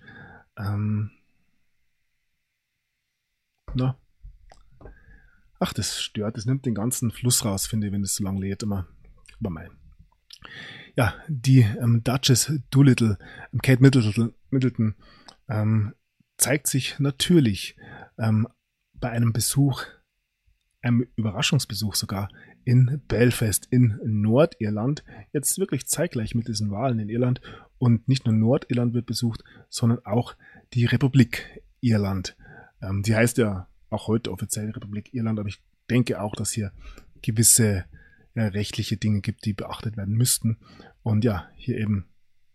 das stört, das nimmt den ganzen Fluss raus, finde ich, wenn es so lange lädt immer. Aber mal. Ja, die Duchess Doolittle, Kate Middleton, zeigt sich natürlich bei einem Besuch, einem Überraschungsbesuch sogar, in Belfast in Nordirland, jetzt wirklich zeitgleich mit diesen Wahlen in Irland. Und nicht nur Nordirland wird besucht, sondern auch die Republik Irland. Die heißt ja auch heute offiziell Republik Irland, aber ich denke auch, dass hier gewisse rechtliche Dinge gibt, die beachtet werden müssten. Und ja, hier eben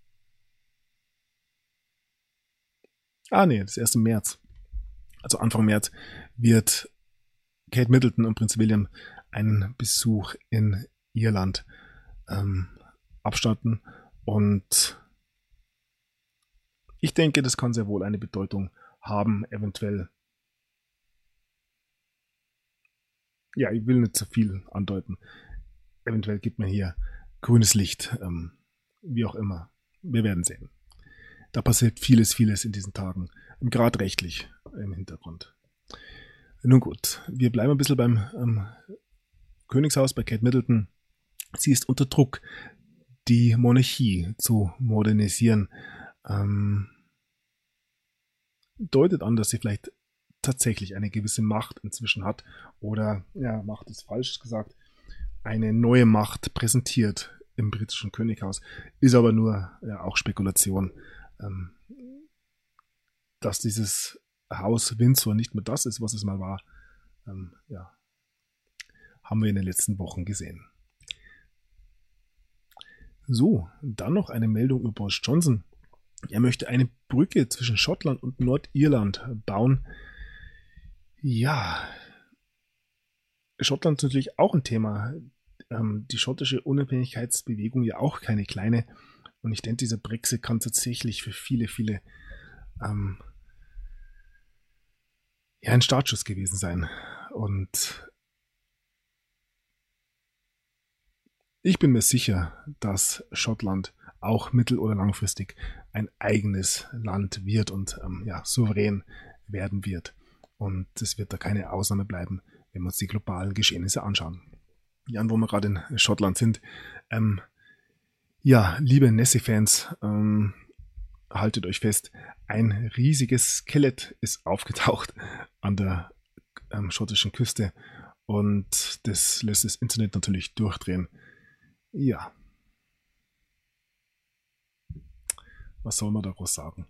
das 1. März, also Anfang März, wird Kate Middleton und Prinz William einen Besuch in Irland abstatten. Und ich denke, das kann sehr wohl eine Bedeutung haben, eventuell. Ja, ich will nicht zu viel andeuten. Eventuell gibt man hier grünes Licht, wie auch immer. Wir werden sehen. Da passiert vieles, vieles in diesen Tagen, gerade rechtlich im Hintergrund. Nun gut, wir bleiben ein bisschen beim Königshaus, bei Kate Middleton. Sie ist unter Druck, die Monarchie zu modernisieren. Deutet an, dass sie vielleicht tatsächlich eine gewisse Macht inzwischen hat. Oder, Macht ist falsch gesagt, eine neue Macht präsentiert im britischen Könighaus. Ist aber nur auch Spekulation, dass dieses Haus Windsor nicht mehr das ist, was es mal war. Haben wir in den letzten Wochen gesehen. So, dann noch eine Meldung über Boris Johnson. Er möchte eine Brücke zwischen Schottland und Nordirland bauen. Ja, Schottland ist natürlich auch ein Thema. Die schottische Unabhängigkeitsbewegung ja auch keine kleine. Und ich denke, dieser Brexit kann tatsächlich für viele ein Startschuss gewesen sein. Und ich bin mir sicher, dass Schottland auch mittel- oder langfristig ein eigenes Land wird und souverän werden wird. Und es wird da keine Ausnahme bleiben, wenn wir uns die globalen Geschehnisse anschauen. Jan, wo wir gerade in Schottland sind. Liebe Nessie-Fans, haltet euch fest, ein riesiges Skelett ist aufgetaucht an der schottischen Küste und das lässt das Internet natürlich durchdrehen. Ja. Was soll man daraus sagen?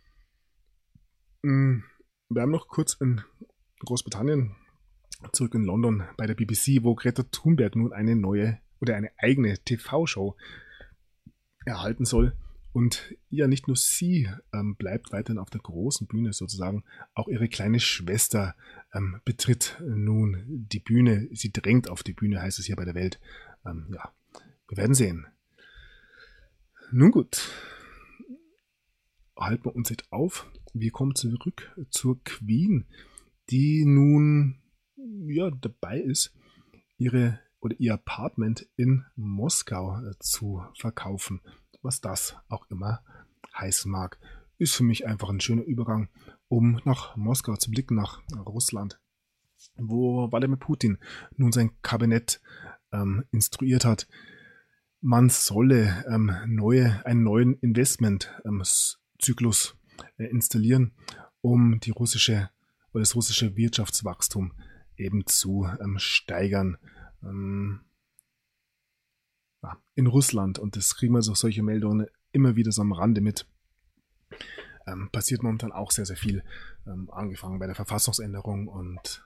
Wir haben noch kurz in Großbritannien, zurück in London bei der BBC, wo Greta Thunberg nun eine neue oder eine eigene TV-Show erhalten soll. Und ja, nicht nur sie bleibt weiterhin auf der großen Bühne sozusagen, auch ihre kleine Schwester betritt nun die Bühne. Sie drängt auf die Bühne, heißt es hier bei der Welt. Wir werden sehen. Nun gut, halten wir uns jetzt auf. Wir kommen zurück zur Queen, die nun dabei ist, ihr Apartment in Moskau zu verkaufen. Was das auch immer heißen mag, ist für mich einfach ein schöner Übergang, um nach Moskau zu blicken, nach Russland, wo Wladimir Putin nun sein Kabinett instruiert hat, man solle einen neuen Investmentzyklus installieren, um das russische Wirtschaftswachstum eben zu steigern in Russland. Und das kriegen wir so solche Meldungen immer wieder so am Rande mit. Passiert momentan auch sehr, sehr viel, angefangen bei der Verfassungsänderung und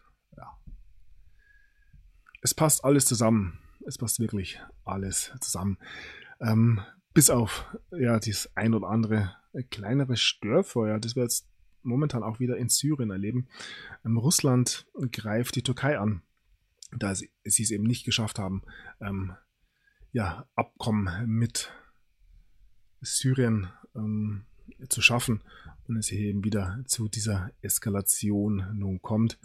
es passt alles zusammen. Es passt wirklich alles zusammen. Bis auf dieses ein oder andere kleinere Störfeuer, das wir jetzt momentan auch wieder in Syrien erleben. Russland greift die Türkei an, da sie es eben nicht geschafft haben, Abkommen mit Syrien zu schaffen und es hier eben wieder zu dieser Eskalation nun kommt.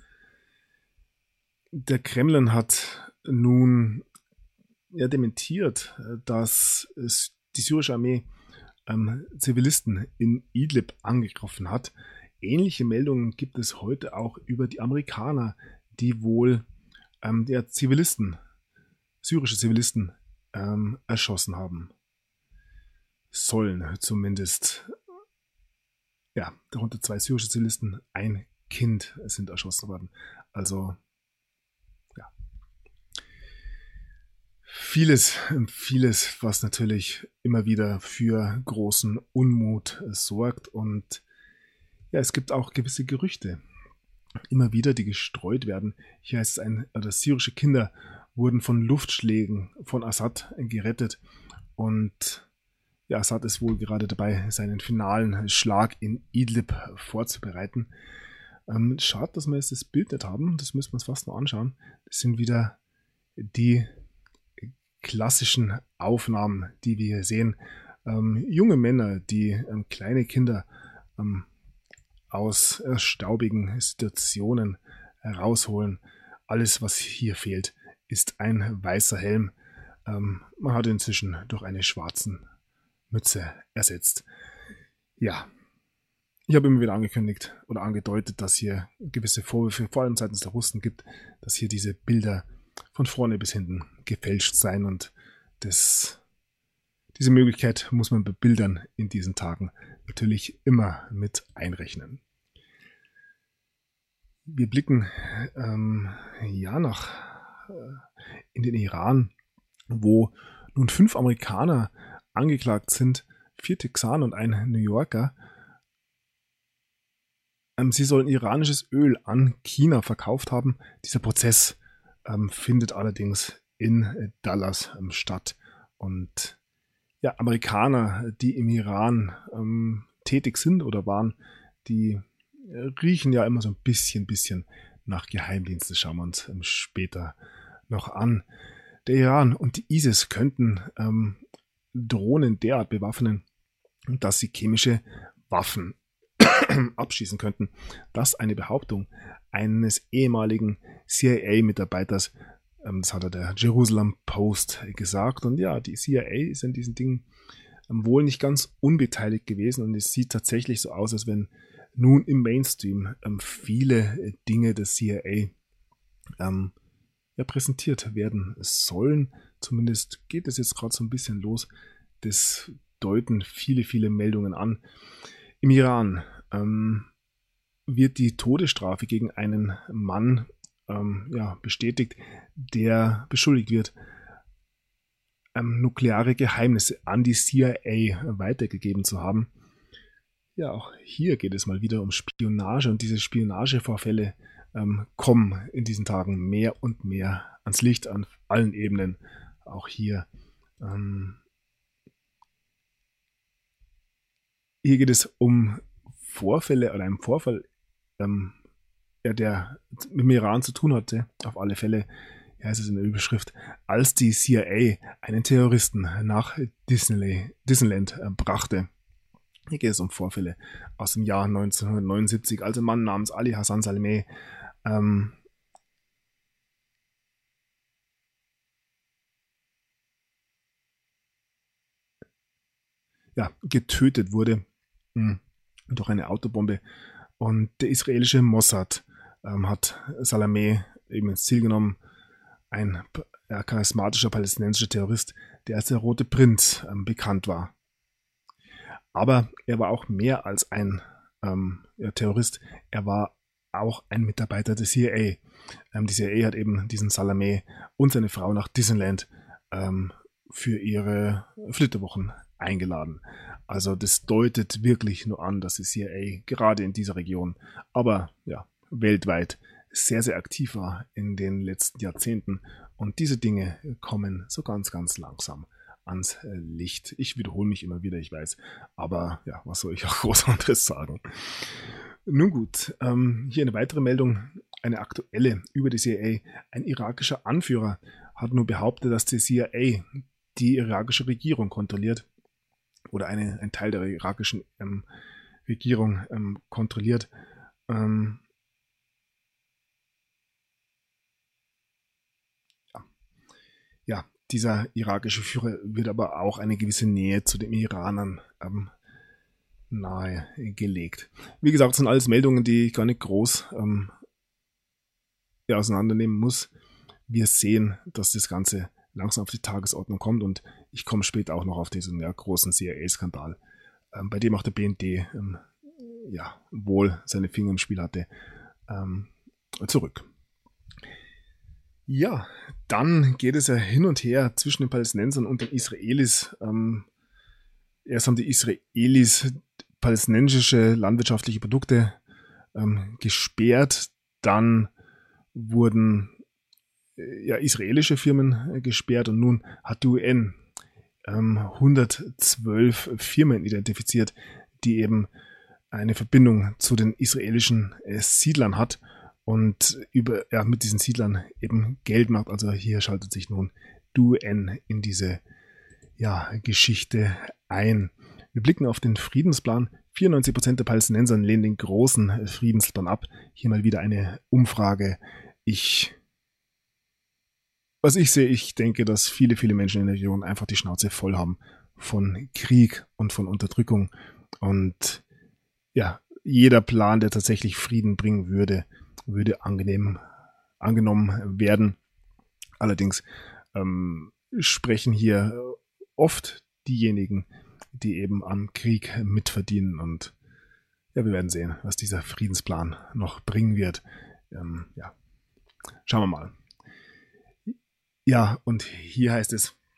Der Kreml hat nun dementiert, dass die syrische Armee Zivilisten in Idlib angegriffen hat. Ähnliche Meldungen gibt es heute auch über die Amerikaner, die wohl syrische Zivilisten erschossen haben. Sollen zumindest. Ja, darunter 2 syrische Zivilisten, ein Kind sind erschossen worden. Also vieles, was natürlich immer wieder für großen Unmut sorgt. Und es gibt auch gewisse Gerüchte, immer wieder, die gestreut werden. Hier heißt es, syrische Kinder wurden von Luftschlägen von Assad gerettet. Und Assad ist wohl gerade dabei, seinen finalen Schlag in Idlib vorzubereiten. Schade, dass wir jetzt das Bild nicht haben. Das müssen wir uns fast noch anschauen. Das sind wieder die klassischen Aufnahmen, die wir hier sehen. Junge Männer, die kleine Kinder aus staubigen Situationen herausholen. Alles, was hier fehlt, ist ein weißer Helm. Man hat inzwischen durch eine schwarze Mütze ersetzt. Ja, ich habe immer wieder angekündigt oder angedeutet, dass hier gewisse Vorwürfe, vor allem seitens der Russen, gibt, dass hier diese Bilder von vorne bis hinten gefälscht seien und diese Möglichkeit muss man bei Bildern in diesen Tagen natürlich immer mit einrechnen. Wir blicken in den Iran. wo nun 5 Amerikaner angeklagt sind, 4 Texaner und ein New Yorker. Sie sollen iranisches Öl an China verkauft haben. Dieser Prozess findet allerdings in Dallas statt. Und ja, Amerikaner, die im Iran tätig sind oder waren, die riechen ja immer so ein bisschen nach Geheimdiensten. Schauen wir uns später noch an. Der Iran und die ISIS könnten Drohnen derart bewaffnen, dass sie chemische Waffen abschießen könnten. Das ist eine Behauptung eines ehemaligen CIA-Mitarbeiters. Das hat der Jerusalem Post gesagt. Und ja, die CIA ist an diesen Dingen wohl nicht ganz unbeteiligt gewesen. Und es sieht tatsächlich so aus, als wenn nun im Mainstream viele Dinge des CIA präsentiert werden sollen. Zumindest geht es jetzt gerade so ein bisschen los. Das deuten viele Meldungen an. Im Iran wird die Todesstrafe gegen einen Mann bestätigt, der beschuldigt wird, nukleare Geheimnisse an die CIA weitergegeben zu haben. Ja, auch hier geht es mal wieder um Spionage und diese Spionagevorfälle kommen in diesen Tagen mehr und mehr ans Licht an allen Ebenen. Auch hier. Hier geht es um Vorfälle oder einen Vorfall, der mit dem Iran zu tun hatte. Auf alle Fälle, ja, es ist in der Überschrift, als die CIA einen Terroristen nach Disneyland brachte. Hier geht es um Vorfälle aus dem Jahr 1979, als ein Mann namens Ali Hassan Salameh getötet wurde durch eine Autobombe. Und der israelische Mossad hat Salameh eben ins Ziel genommen, ein charismatischer palästinensischer Terrorist, der als der Rote Prinz bekannt war. Aber er war auch mehr als ein Terrorist, er war auch ein Mitarbeiter der CIA. Die CIA hat eben diesen Salameh und seine Frau nach Disneyland für ihre Flitterwochen eingeladen. Also das deutet wirklich nur an, dass die CIA gerade in dieser Region, aber ja, weltweit sehr aktiv war in den letzten Jahrzehnten. Und diese Dinge kommen so ganz langsam ans Licht. Ich wiederhole mich immer wieder, ich weiß. Aber ja, was soll ich auch groß anderes sagen? Nun gut, hier eine weitere Meldung, eine aktuelle über die CIA. Ein irakischer Anführer hat nur behauptet, dass die CIA die irakische Regierung kontrolliert oder ein Teil der irakischen Regierung kontrolliert. Dieser irakische Führer wird aber auch eine gewisse Nähe zu den Iranern nahegelegt. Wie gesagt, das sind alles Meldungen, die ich gar nicht groß auseinandernehmen muss. Wir sehen, dass das Ganze langsam auf die Tagesordnung kommt und ich komme später auch noch auf diesen großen CIA-Skandal, bei dem auch der BND wohl seine Finger im Spiel hatte, zurück. Ja, dann geht es ja hin und her zwischen den Palästinensern und den Israelis. Erst haben die Israelis palästinensische landwirtschaftliche Produkte gesperrt, dann wurden israelische Firmen gesperrt und nun hat die UN 112 Firmen identifiziert, die eben eine Verbindung zu den israelischen Siedlern hat und mit diesen Siedlern eben Geld macht. Also hier schaltet sich nun die UN in diese Geschichte ein. Wir blicken auf den Friedensplan. 94% der Palästinenser lehnen den großen Friedensplan ab. Hier mal wieder eine Umfrage. Was ich sehe, ich denke, dass viele Menschen in der Region einfach die Schnauze voll haben von Krieg und von Unterdrückung. Und ja, jeder Plan, der tatsächlich Frieden bringen würde angenommen werden. Allerdings sprechen hier oft diejenigen, die eben am Krieg mitverdienen. Und ja, wir werden sehen, was dieser Friedensplan noch bringen wird. Schauen wir mal. Ja, und hier heißt es,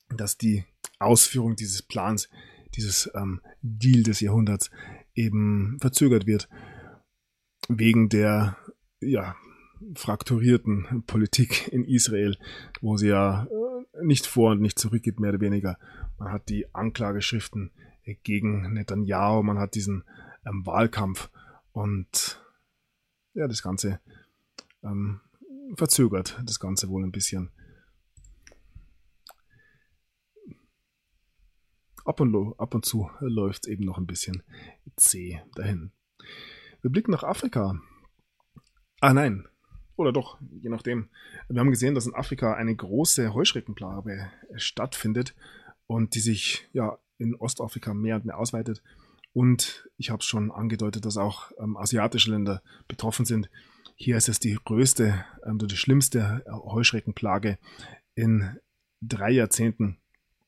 dass die Ausführung dieses Plans, dieses Deal des Jahrhunderts eben verzögert wird wegen der frakturierten Politik in Israel, wo sie ja nicht vor und nicht zurück geht, mehr oder weniger. Man hat die Anklageschriften gegen Netanyahu, man hat diesen Wahlkampf und ja, das Ganze verzögert das Ganze wohl ein bisschen. Ab und zu läuft es eben noch ein bisschen zäh dahin. Wir blicken nach Afrika. Nein. Oder doch, je nachdem. Wir haben gesehen, dass in Afrika eine große Heuschreckenplage stattfindet und die sich ja in Ostafrika mehr und mehr ausweitet. Und ich habe es schon angedeutet, dass auch asiatische Länder betroffen sind. Hier ist es die größte oder die schlimmste Heuschreckenplage in 3 Jahrzehnten.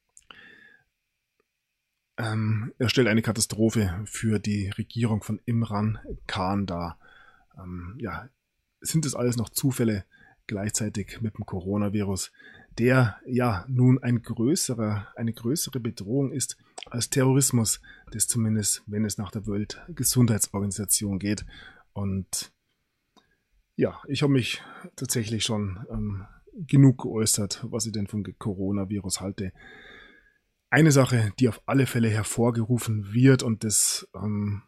Er stellt eine Katastrophe für die Regierung von Imran Khan dar. Sind das alles noch Zufälle gleichzeitig mit dem Coronavirus, der ja nun eine größere Bedrohung ist als Terrorismus, das zumindest, wenn es nach der Weltgesundheitsorganisation geht. Und ja, ich habe mich tatsächlich schon genug geäußert, was ich denn vom Coronavirus halte. Eine Sache, die auf alle Fälle hervorgerufen wird und das, man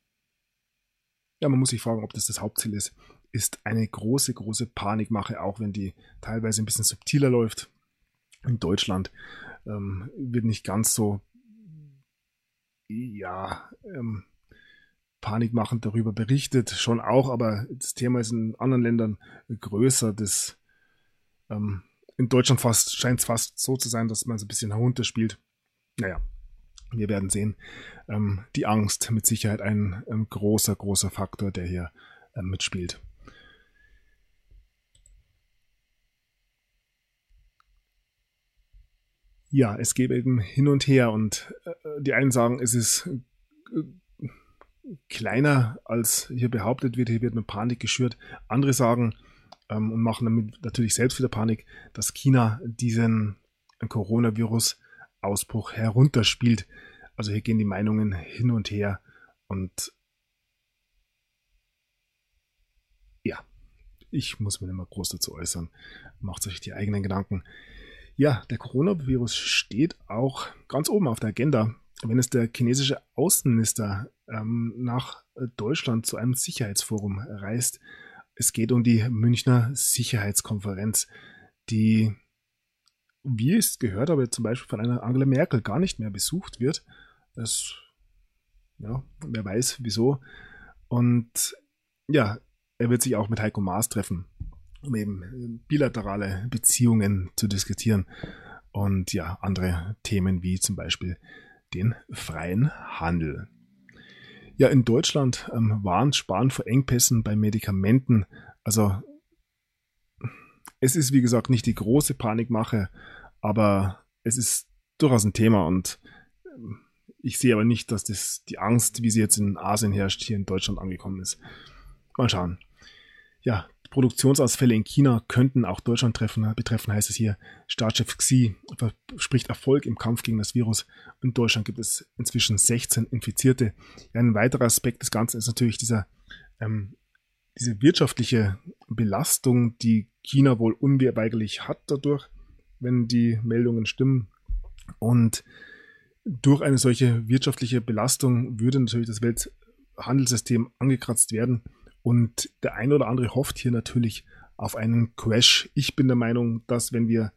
muss sich fragen, ob das Hauptziel ist eine große Panikmache, auch wenn die teilweise ein bisschen subtiler läuft. In Deutschland wird nicht ganz so panikmachend darüber berichtet, schon auch, aber das Thema ist in anderen Ländern größer. In Deutschland scheint es fast so zu sein, dass man es ein bisschen herunterspielt. Naja, wir werden sehen. Die Angst mit Sicherheit ein großer Faktor, der hier mitspielt. Ja, es geht eben hin und her und die einen sagen, es ist kleiner, als hier behauptet wird, hier wird eine Panik geschürt. Andere sagen und machen damit natürlich selbst wieder Panik, dass China diesen Coronavirus-Ausbruch herunterspielt. Also hier gehen die Meinungen hin und her und ja, ich muss mir nicht mehr groß dazu äußern. Macht euch die eigenen Gedanken. Ja, der Coronavirus steht auch ganz oben auf der Agenda, wenn es der chinesische Außenminister nach Deutschland zu einem Sicherheitsforum reist. Es geht um die Münchner Sicherheitskonferenz, die, wie ich es gehört habe, zum Beispiel von einer Angela Merkel gar nicht mehr besucht wird. Wer weiß wieso. Und ja, er wird sich auch mit Heiko Maas treffen, um eben bilaterale Beziehungen zu diskutieren und ja, andere Themen wie zum Beispiel den freien Handel. Ja, in Deutschland warnt Spahn vor Engpässen bei Medikamenten. Also es ist wie gesagt nicht die große Panikmache, aber es ist durchaus ein Thema und ich sehe aber nicht, dass das die Angst, wie sie jetzt in Asien herrscht, hier in Deutschland angekommen ist. Mal schauen. Ja, Produktionsausfälle in China könnten auch Deutschland betreffen, heißt es hier. Staatschef Xi verspricht Erfolg im Kampf gegen das Virus. In Deutschland gibt es inzwischen 16 Infizierte. Ja, ein weiterer Aspekt des Ganzen ist natürlich diese wirtschaftliche Belastung, die China wohl unweigerlich hat dadurch, wenn die Meldungen stimmen. Und durch eine solche wirtschaftliche Belastung würde natürlich das Welthandelssystem angekratzt werden. Und der eine oder andere hofft hier natürlich auf einen Crash. Ich bin der Meinung, dass wir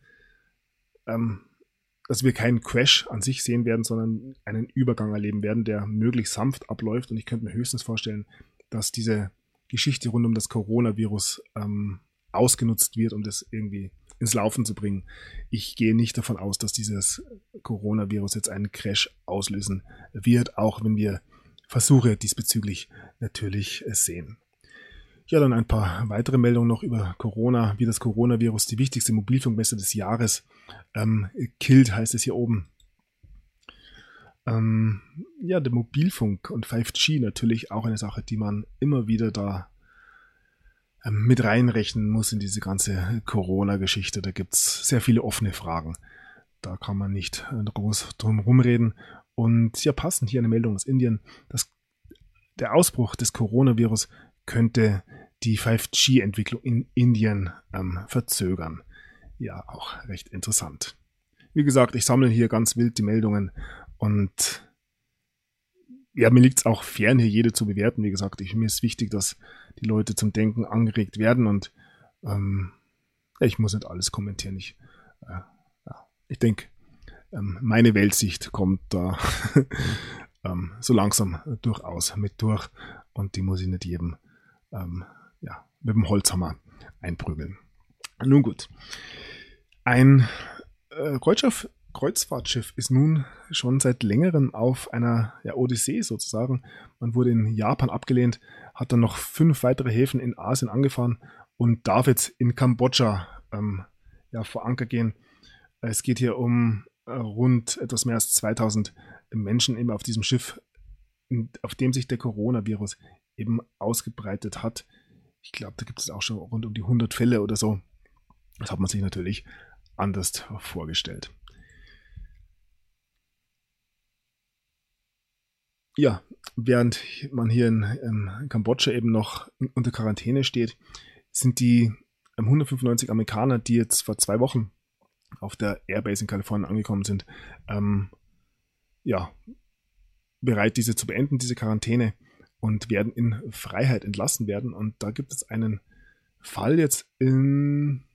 keinen Crash an sich sehen werden, sondern einen Übergang erleben werden, der möglichst sanft abläuft. Und ich könnte mir höchstens vorstellen, dass diese Geschichte rund um das Coronavirus ausgenutzt wird, um das irgendwie ins Laufen zu bringen. Ich gehe nicht davon aus, dass dieses Coronavirus jetzt einen Crash auslösen wird, auch wenn wir Versuche diesbezüglich natürlich sehen. Ja, dann ein paar weitere Meldungen noch über Corona, wie das Coronavirus die wichtigste Mobilfunkmesse des Jahres killt, heißt es hier oben. Der Mobilfunk und 5G natürlich auch eine Sache, die man immer wieder da mit reinrechnen muss in diese ganze Corona-Geschichte. Da gibt es sehr viele offene Fragen. Da kann man nicht groß drum rumreden. Und ja, passend hier eine Meldung aus Indien, dass der Ausbruch des Coronavirus könnte die 5G-Entwicklung in Indien verzögern. Ja, auch recht interessant. Wie gesagt, ich sammle hier ganz wild die Meldungen und ja, mir liegt es auch fern, hier jede zu bewerten. Wie gesagt, mir ist wichtig, dass die Leute zum Denken angeregt werden und ja, ich muss nicht alles kommentieren. Ich denke, meine Weltsicht kommt da so langsam durchaus mit durch und die muss ich nicht jedem ja, mit dem Holzhammer einprügeln. Nun gut. Ein Kreuzfahrtschiff ist nun schon seit längerem auf einer Odyssee sozusagen. Man wurde in Japan abgelehnt, hat dann noch 5 weitere Häfen in Asien angefahren und darf jetzt in Kambodscha vor Anker gehen. Es geht hier um rund etwas mehr als 2000 Menschen eben auf diesem Schiff, auf dem sich der Coronavirus eben ausgebreitet hat. Ich glaube, da gibt es auch schon rund um die 100 Fälle oder so. Das hat man sich natürlich anders vorgestellt. Ja, während man hier in Kambodscha eben noch unter Quarantäne steht, sind die 195 Amerikaner, die jetzt vor 2 Wochen auf der Airbase in Kalifornien angekommen sind, bereit, diese zu beenden, diese Quarantäne, und werden in Freiheit entlassen werden. Und da gibt es einen Fall jetzt in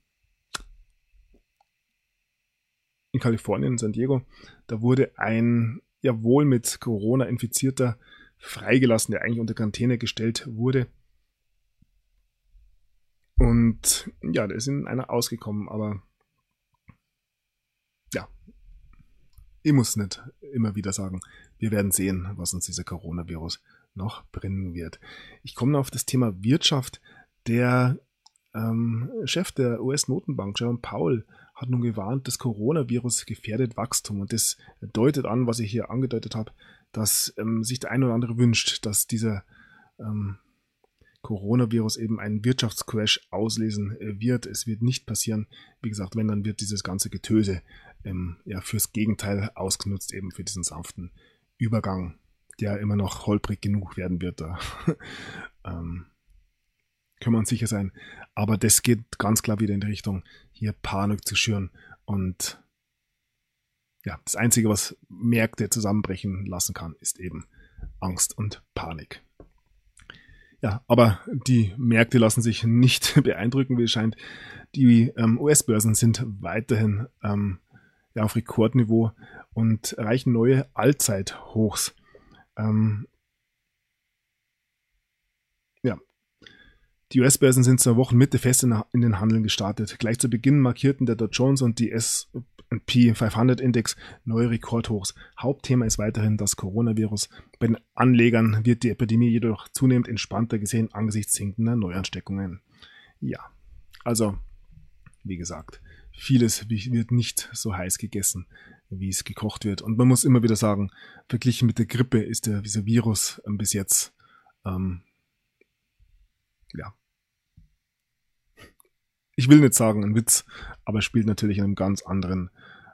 Kalifornien, in San Diego. Da wurde ein wohl mit Corona infizierter freigelassen, der eigentlich unter Quarantäne gestellt wurde. Und ja, da ist in einer ausgekommen, aber ja, ich muss nicht immer wieder sagen, wir werden sehen, was uns dieser Coronavirus noch bringen wird. Ich komme noch auf das Thema Wirtschaft. Der Chef der US-Notenbank, Jerome Powell, hat nun gewarnt, das Coronavirus gefährdet Wachstum. Und das deutet an, was ich hier angedeutet habe, dass sich der ein oder andere wünscht, dass dieser Coronavirus eben einen Wirtschaftscrash auslesen wird. Es wird nicht passieren. Wie gesagt, wenn, dann wird dieses ganze Getöse fürs Gegenteil ausgenutzt, eben für diesen sanften Übergang, der immer noch holprig genug werden wird. Da können wir uns sicher sein. Aber das geht ganz klar wieder in die Richtung, hier Panik zu schüren. Und ja, das Einzige, was Märkte zusammenbrechen lassen kann, ist eben Angst und Panik. Ja, aber die Märkte lassen sich nicht beeindrucken, wie es scheint. Die US-Börsen sind weiterhin auf Rekordniveau und erreichen neue Allzeithochs. Die US-Börsen sind zur Wochenmitte fest in den Handeln gestartet. Gleich zu Beginn markierten der Dow Jones und die S&P 500 Index neue Rekordhochs. Hauptthema ist weiterhin das Coronavirus. Bei den Anlegern wird die Epidemie jedoch zunehmend entspannter gesehen angesichts sinkender Neuansteckungen. Ja, also wie gesagt, vieles wird nicht so heiß gegessen, wie es gekocht wird. Und man muss immer wieder sagen, verglichen mit der Grippe ist dieser Virus bis jetzt ich will nicht sagen ein Witz, aber spielt natürlich in einem ganz anderen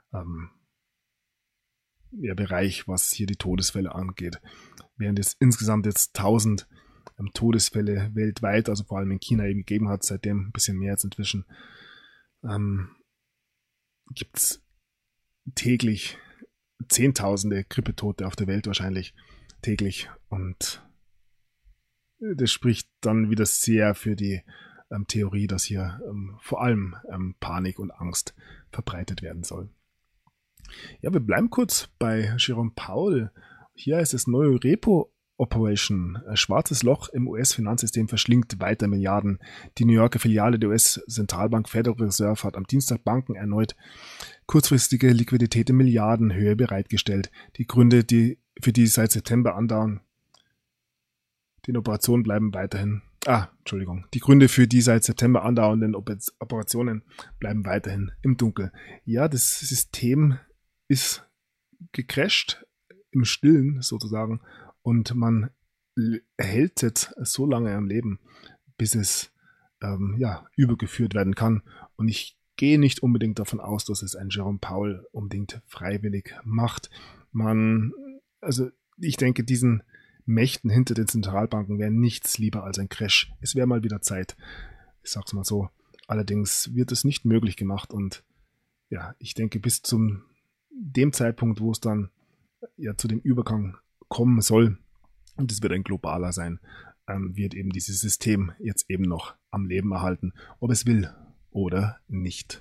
Bereich, was hier die Todesfälle angeht. Während es insgesamt jetzt 1000 Todesfälle weltweit, also vor allem in China eben gegeben hat, seitdem ein bisschen mehr jetzt inzwischen, gibt es täglich Zehntausende Grippetote auf der Welt wahrscheinlich täglich, und das spricht dann wieder sehr für die Theorie, dass hier vor allem Panik und Angst verbreitet werden soll. Ja, wir bleiben kurz bei Jerome Powell. Hier ist es neue Repo-Operation. Ein schwarzes Loch im US-Finanzsystem verschlingt weiter Milliarden. Die New Yorker Filiale der US-Zentralbank Federal Reserve hat am Dienstag Banken erneut kurzfristige Liquidität in Milliardenhöhe bereitgestellt. Die Gründe, für die seit September andauern, die Operationen bleiben weiterhin. Die Gründe für die seit September andauernden Operationen bleiben weiterhin im Dunkeln. Ja, das System ist gecrasht im Stillen sozusagen, und man erhält es so lange am Leben, bis es übergeführt werden kann. Und ich gehe nicht unbedingt davon aus, dass es ein Jerome Powell unbedingt freiwillig macht. Also ich denke, diesen Mächten hinter den Zentralbanken wäre nichts lieber als ein Crash. Es wäre mal wieder Zeit. Ich sag's mal so. Allerdings wird es nicht möglich gemacht und ja, ich denke, bis zum dem Zeitpunkt, wo es dann ja zu dem Übergang kommen soll, und es wird ein globaler sein, wird eben dieses System jetzt eben noch am Leben erhalten, ob es will oder nicht.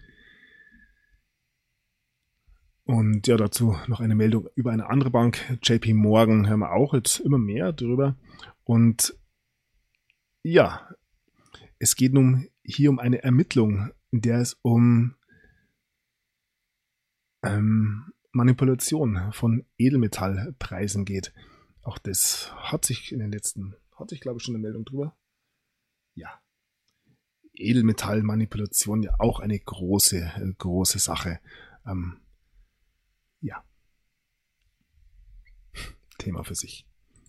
Und ja, dazu noch eine Meldung über eine andere Bank, JP Morgan, hören wir auch jetzt immer mehr drüber. Und ja, es geht nun hier um eine Ermittlung, in der es um Manipulation von Edelmetallpreisen geht. Auch das hatte ich glaube ich schon eine Meldung drüber. Ja. Edelmetallmanipulation ja auch eine große Sache. Ja. Thema für sich.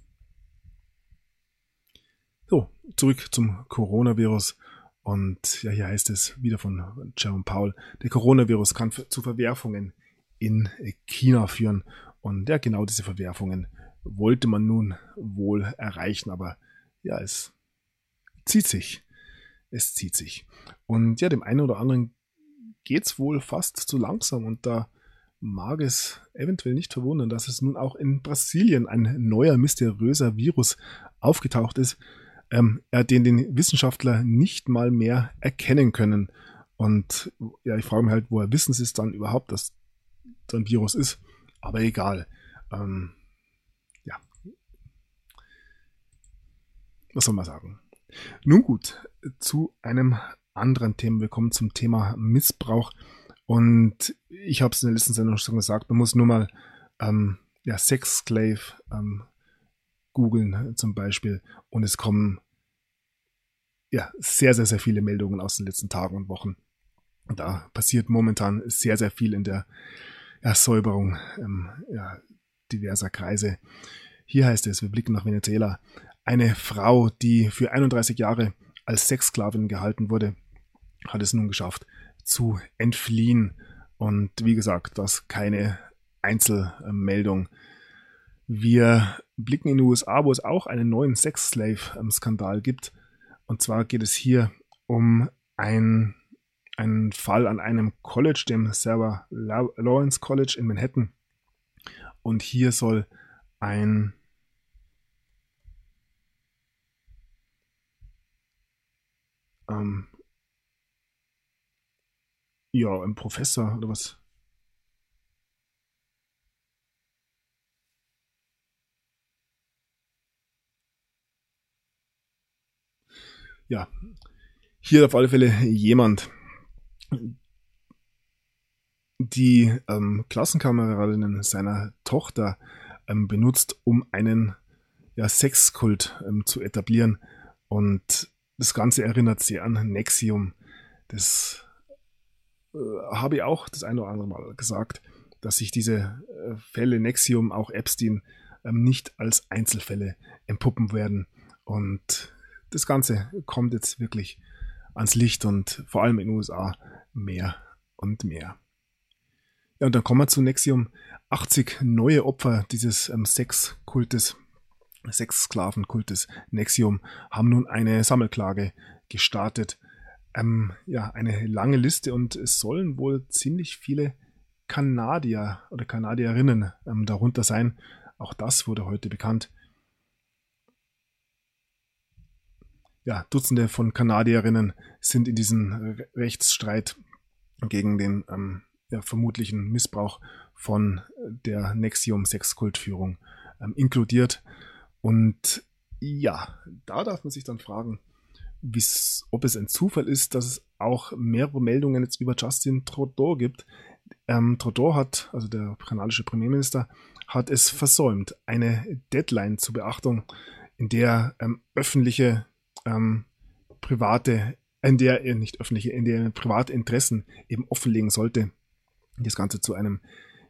So, zurück zum Coronavirus. Und ja, hier heißt es wieder von Jerome Powell, der Coronavirus kann zu Verwerfungen in China führen. Und ja, genau diese Verwerfungen wollte man nun wohl erreichen, aber ja, es zieht sich. Es zieht sich. Und ja, dem einen oder anderen geht's wohl fast zu langsam und da mag es eventuell nicht verwundern, dass es nun auch in Brasilien ein neuer mysteriöser Virus aufgetaucht ist, den Wissenschaftler nicht mal mehr erkennen können. Und ja, ich frage mich halt, woher wissen sie es dann überhaupt, dass so ein Virus ist? Aber egal. Ja. Was soll man sagen? Nun gut, zu einem anderen Thema. Wir kommen zum Thema Missbrauch. Und ich habe es in der letzten Sendung schon gesagt, man muss nur mal Sex-Slave googeln zum Beispiel und es kommen ja sehr viele Meldungen aus den letzten Tagen und Wochen. Und da passiert momentan sehr viel in der Säuberung diverser Kreise. Hier heißt es, wir blicken nach Venezuela. Eine Frau, die für 31 Jahre als Sexsklavin gehalten wurde, hat es nun geschafft, zu entfliehen. Und wie gesagt, das keine Einzelmeldung. Wir blicken in die USA, wo es auch einen neuen Sex-Slave-Skandal gibt. Und zwar geht es hier um einen Fall an einem College, dem Sarah Lawrence College in Manhattan. Und hier soll ein ein Professor oder was? Ja, hier auf alle Fälle jemand, die Klassenkameradinnen seiner Tochter benutzt, um einen Sexkult zu etablieren. Und das Ganze erinnert sehr an Nexium. Das habe ich auch das eine oder andere Mal gesagt, dass sich diese Fälle Nexium, auch Epstein, nicht als Einzelfälle entpuppen werden. Und das Ganze kommt jetzt wirklich ans Licht und vor allem in den USA mehr und mehr. Ja, und dann kommen wir zu Nexium. 80 neue Opfer dieses Sexkultes, Sexsklavenkultes Nexium haben nun eine Sammelklage gestartet. Eine lange Liste und es sollen wohl ziemlich viele Kanadier oder Kanadierinnen darunter sein. Auch das wurde heute bekannt. Ja, Dutzende von Kanadierinnen sind in diesem Rechtsstreit gegen den vermutlichen Missbrauch von der Nexium-Sexkultführung inkludiert. Und ja, da darf man sich dann fragen, ob es ein Zufall ist, dass es auch mehrere Meldungen jetzt über Justin Trudeau gibt. Trudeau hat, also der kanadische Premierminister, hat es versäumt, eine Deadline zur Beachtung, in der private Interessen eben offenlegen sollte. Das Ganze zu einer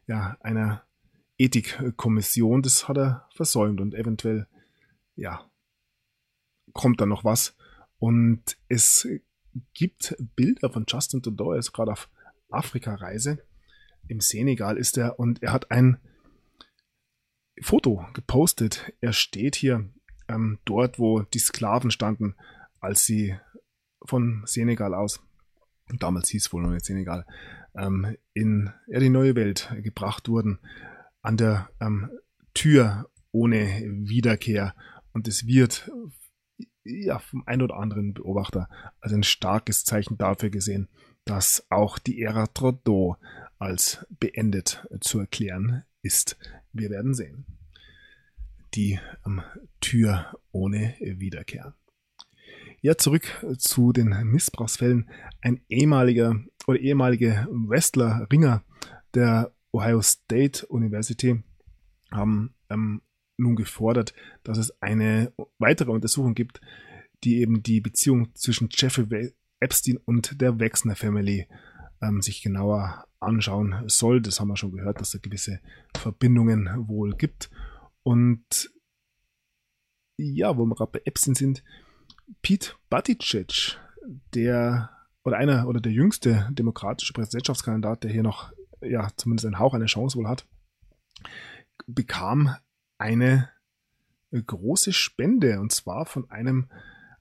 Ethikkommission, das hat er versäumt und eventuell kommt da noch was. Und es gibt Bilder von Justin Trudeau. Er ist gerade auf Afrika-Reise. Im Senegal ist er und er hat ein Foto gepostet. Er steht hier dort, wo die Sklaven standen, als sie von Senegal aus, damals hieß es wohl noch nicht Senegal, in die neue Welt gebracht wurden, an der Tür ohne Wiederkehr. Und es wird vom ein oder anderen Beobachter als ein starkes Zeichen dafür gesehen, dass auch die Ära Trudeau als beendet zu erklären ist. Wir werden sehen. Die Tür ohne Wiederkehr. Ja, zurück zu den Missbrauchsfällen. Ein ehemalige Wrestler, Ringer der Ohio State University haben nun gefordert, dass es eine weitere Untersuchung gibt, die eben die Beziehung zwischen Jeffrey Epstein und der Wexner Family sich genauer anschauen soll. Das haben wir schon gehört, dass es gewisse Verbindungen wohl gibt. Und ja, wo wir gerade bei Epstein sind, Pete Buttigieg, der jüngste demokratische Präsidentschaftskandidat, der hier noch zumindest einen Hauch eine Chance wohl hat, bekam eine große Spende, und zwar von einem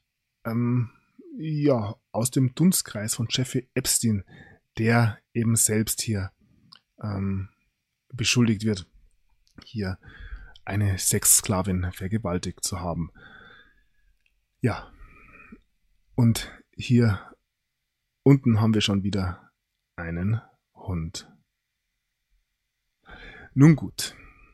aus dem Dunstkreis von Jeffrey Epstein, der eben selbst hier beschuldigt wird, hier eine Sexsklavin vergewaltigt zu haben. Ja, und hier unten haben wir schon wieder einen Hund. Nun gut.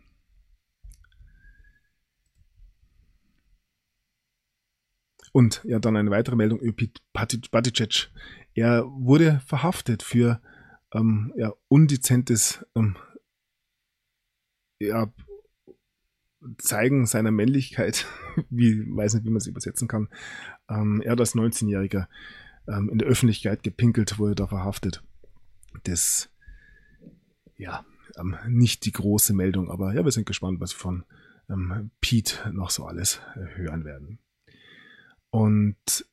Und ja, dann eine weitere Meldung über Pete Buttigieg. Er wurde verhaftet für undezentes Zeigen seiner Männlichkeit. Weiß nicht, wie man es übersetzen kann. Er hat als 19-Jähriger in der Öffentlichkeit gepinkelt, wurde da verhaftet. Das, nicht die große Meldung, aber ja, wir sind gespannt, was wir von Pete noch so alles hören werden. Und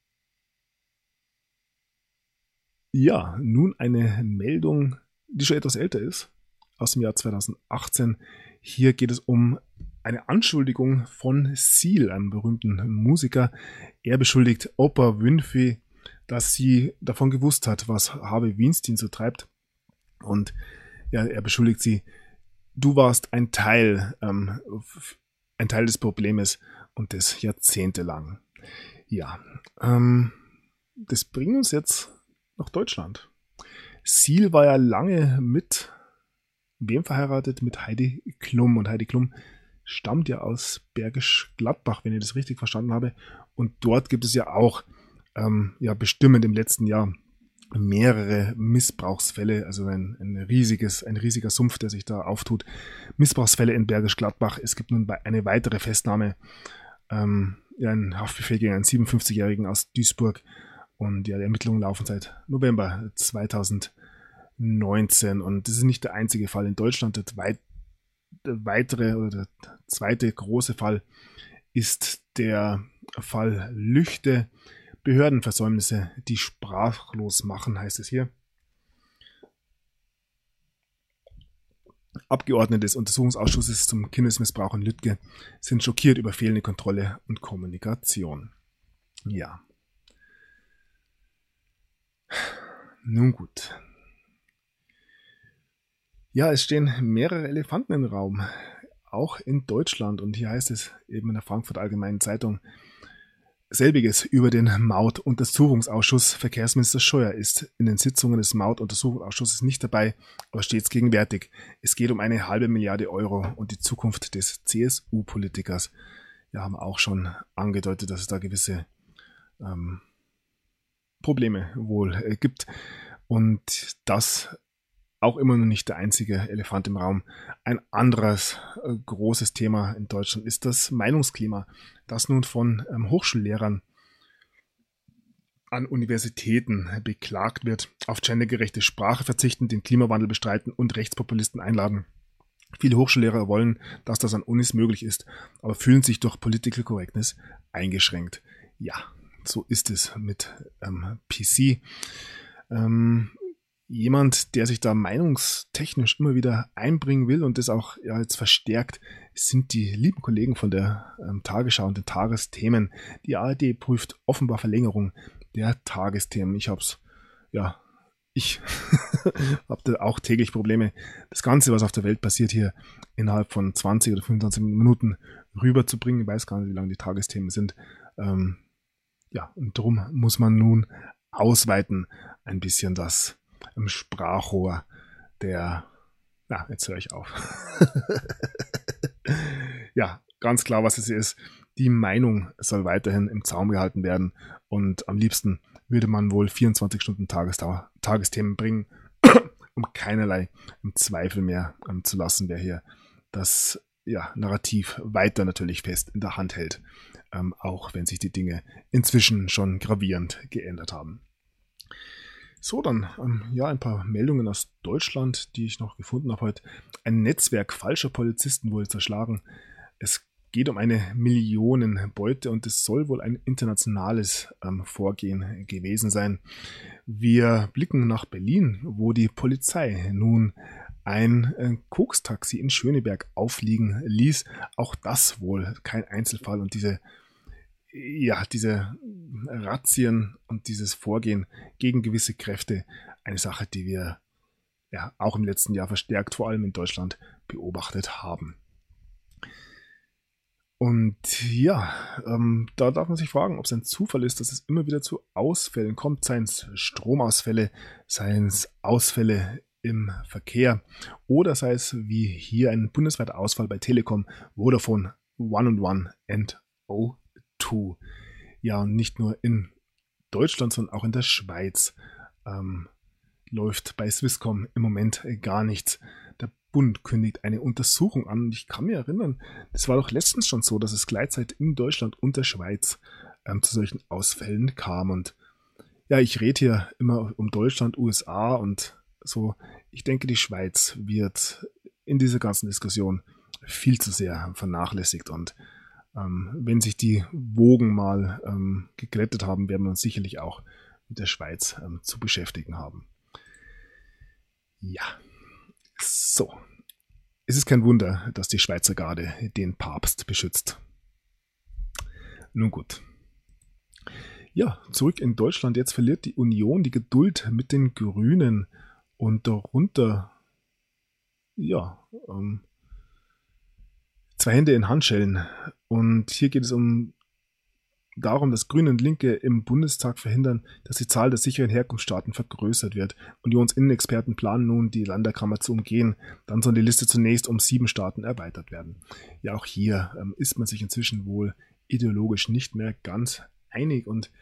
ja, nun eine Meldung, die schon etwas älter ist, aus dem Jahr 2018. Hier geht es um eine Anschuldigung von Seal, einem berühmten Musiker. Er beschuldigt Oprah Winfrey, dass sie davon gewusst hat, was Harvey Weinstein so treibt. Und ja, er beschuldigt sie, du warst ein Teil des Problems und das jahrzehntelang. Ja, das bringt uns jetzt nach Deutschland. Seal war ja lange mit wem verheiratet? Mit Heidi Klum. Und Heidi Klum stammt ja aus Bergisch Gladbach, wenn ich das richtig verstanden habe. Und dort gibt es ja auch bestimmend im letzten Jahr mehrere Missbrauchsfälle, also ein riesiger Sumpf, der sich da auftut. Missbrauchsfälle in Bergisch Gladbach. Es gibt nun eine weitere Festnahme, ein Haftbefehl gegen einen 57-Jährigen aus Duisburg. Und ja, die Ermittlungen laufen seit November 2019. Und das ist nicht der einzige Fall in Deutschland. Der zweite große Fall ist der Fall Lüchte. Behördenversäumnisse, die sprachlos machen, heißt es hier. Abgeordnete des Untersuchungsausschusses zum Kindesmissbrauch in Lüttke sind schockiert über fehlende Kontrolle und Kommunikation. Ja. Nun gut. Ja, es stehen mehrere Elefanten im Raum, auch in Deutschland. Und hier heißt es eben in der Frankfurter Allgemeinen Zeitung, selbiges über den Mautuntersuchungsausschuss. Verkehrsminister Scheuer ist in den Sitzungen des Mautuntersuchungsausschusses nicht dabei, aber stets gegenwärtig. Es geht um eine 500 Milliarden Euro und die Zukunft des CSU-Politikers. Wir haben auch schon angedeutet, dass es da gewisse Probleme wohl gibt. Und das auch immer noch nicht der einzige Elefant im Raum. Ein anderes großes Thema in Deutschland ist das Meinungsklima, das nun von Hochschullehrern an Universitäten beklagt wird, auf gendergerechte Sprache verzichten, den Klimawandel bestreiten und Rechtspopulisten einladen. Viele Hochschullehrer wollen, dass das an Unis möglich ist, aber fühlen sich durch Political Correctness eingeschränkt. Ja, so ist es mit PC. Jemand, der sich da meinungstechnisch immer wieder einbringen will und das auch jetzt verstärkt, sind die lieben Kollegen von der Tagesschau und den Tagesthemen. Die ARD prüft offenbar Verlängerung der Tagesthemen. Ich habe da auch täglich Probleme, das Ganze, was auf der Welt passiert, hier innerhalb von 20 oder 25 Minuten rüberzubringen. Ich weiß gar nicht, wie lange die Tagesthemen sind. Und darum muss man nun ausweiten ein bisschen das Sprachrohr jetzt höre ich auf. Ja, ganz klar, was es ist. Die Meinung soll weiterhin im Zaum gehalten werden und am liebsten würde man wohl 24 Stunden Tagesthemen bringen, um keinerlei Zweifel mehr zu lassen, wer hier das Narrativ weiter natürlich fest in der Hand hält, auch wenn sich die Dinge inzwischen schon gravierend geändert haben. So, dann ein paar Meldungen aus Deutschland, die ich noch gefunden habe heute. Ein Netzwerk falscher Polizisten wurde zerschlagen. Es geht um eine Millionenbeute und es soll wohl ein internationales Vorgehen gewesen sein. Wir blicken nach Berlin, wo die Polizei nun ein Kokstaxi in Schöneberg aufliegen ließ. Auch das wohl kein Einzelfall und diese Razzien und dieses Vorgehen gegen gewisse Kräfte, eine Sache, die wir auch im letzten Jahr verstärkt, vor allem in Deutschland, beobachtet haben. Und da darf man sich fragen, ob es ein Zufall ist, dass es immer wieder zu Ausfällen kommt, seien es Stromausfälle, seien es Ausfälle im Verkehr oder sei es wie hier ein bundesweiter Ausfall bei Telekom, Vodafone, 1&1 and O2. Ja, und nicht nur in Deutschland, sondern auch in der Schweiz läuft bei Swisscom im Moment gar nichts. Der Bund kündigt eine Untersuchung an. Und ich kann mich erinnern, das war doch letztens schon so, dass es gleichzeitig in Deutschland und der Schweiz zu solchen Ausfällen kam. Und ich rede hier immer um Deutschland, USA und so. Ich denke, die Schweiz wird in dieser ganzen Diskussion viel zu sehr vernachlässigt und wenn sich die Wogen mal geglättet haben, werden wir uns sicherlich auch mit der Schweiz zu beschäftigen haben. Ja, so. Es ist kein Wunder, dass die Schweizer Garde den Papst beschützt. Nun gut. Ja, zurück in Deutschland. Jetzt verliert die Union die Geduld mit den Grünen und darunter, zwei Hände in Handschellen. Und hier geht es darum, dass Grüne und Linke im Bundestag verhindern, dass die Zahl der sicheren Herkunftsstaaten vergrößert wird. Unionsinnenexperten planen nun, die Länderkammer zu umgehen. Dann soll die Liste zunächst um 7 Staaten erweitert werden. Ja, auch hier ist man sich inzwischen wohl ideologisch nicht mehr ganz einig. Und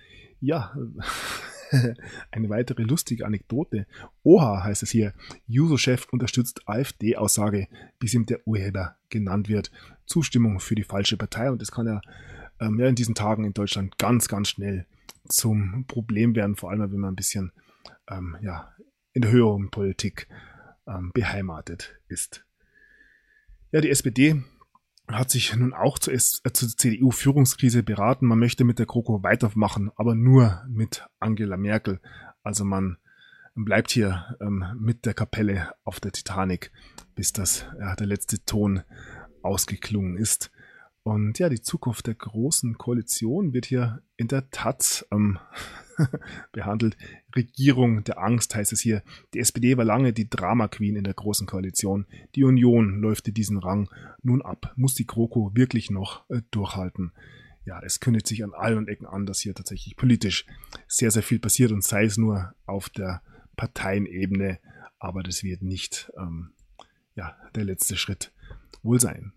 eine weitere lustige Anekdote. Oha heißt es hier. Juso-Chef unterstützt AfD-Aussage, bis ihm der Urheber genannt wird. Zustimmung für die falsche Partei. Und das kann ja in diesen Tagen in Deutschland ganz, ganz schnell zum Problem werden. Vor allem, wenn man ein bisschen in der höheren Politik beheimatet ist. Ja, die SPD hat sich nun auch zur CDU-Führungskrise beraten. Man möchte mit der GroKo weitermachen, aber nur mit Angela Merkel. Also man bleibt hier mit der Kapelle auf der Titanic, bis der letzte Ton ausgeklungen ist. Und die Zukunft der großen Koalition wird hier in der Taz behandelt. Regierung der Angst heißt es hier. Die SPD war lange die Drama-Queen in der großen Koalition. Die Union läuft diesen Rang nun ab. Muss die GroKo wirklich noch durchhalten? Ja, es kündigt sich an allen Ecken an, dass hier tatsächlich politisch sehr, sehr viel passiert und sei es nur auf der Parteienebene. Aber das wird nicht der letzte Schritt wohl sein.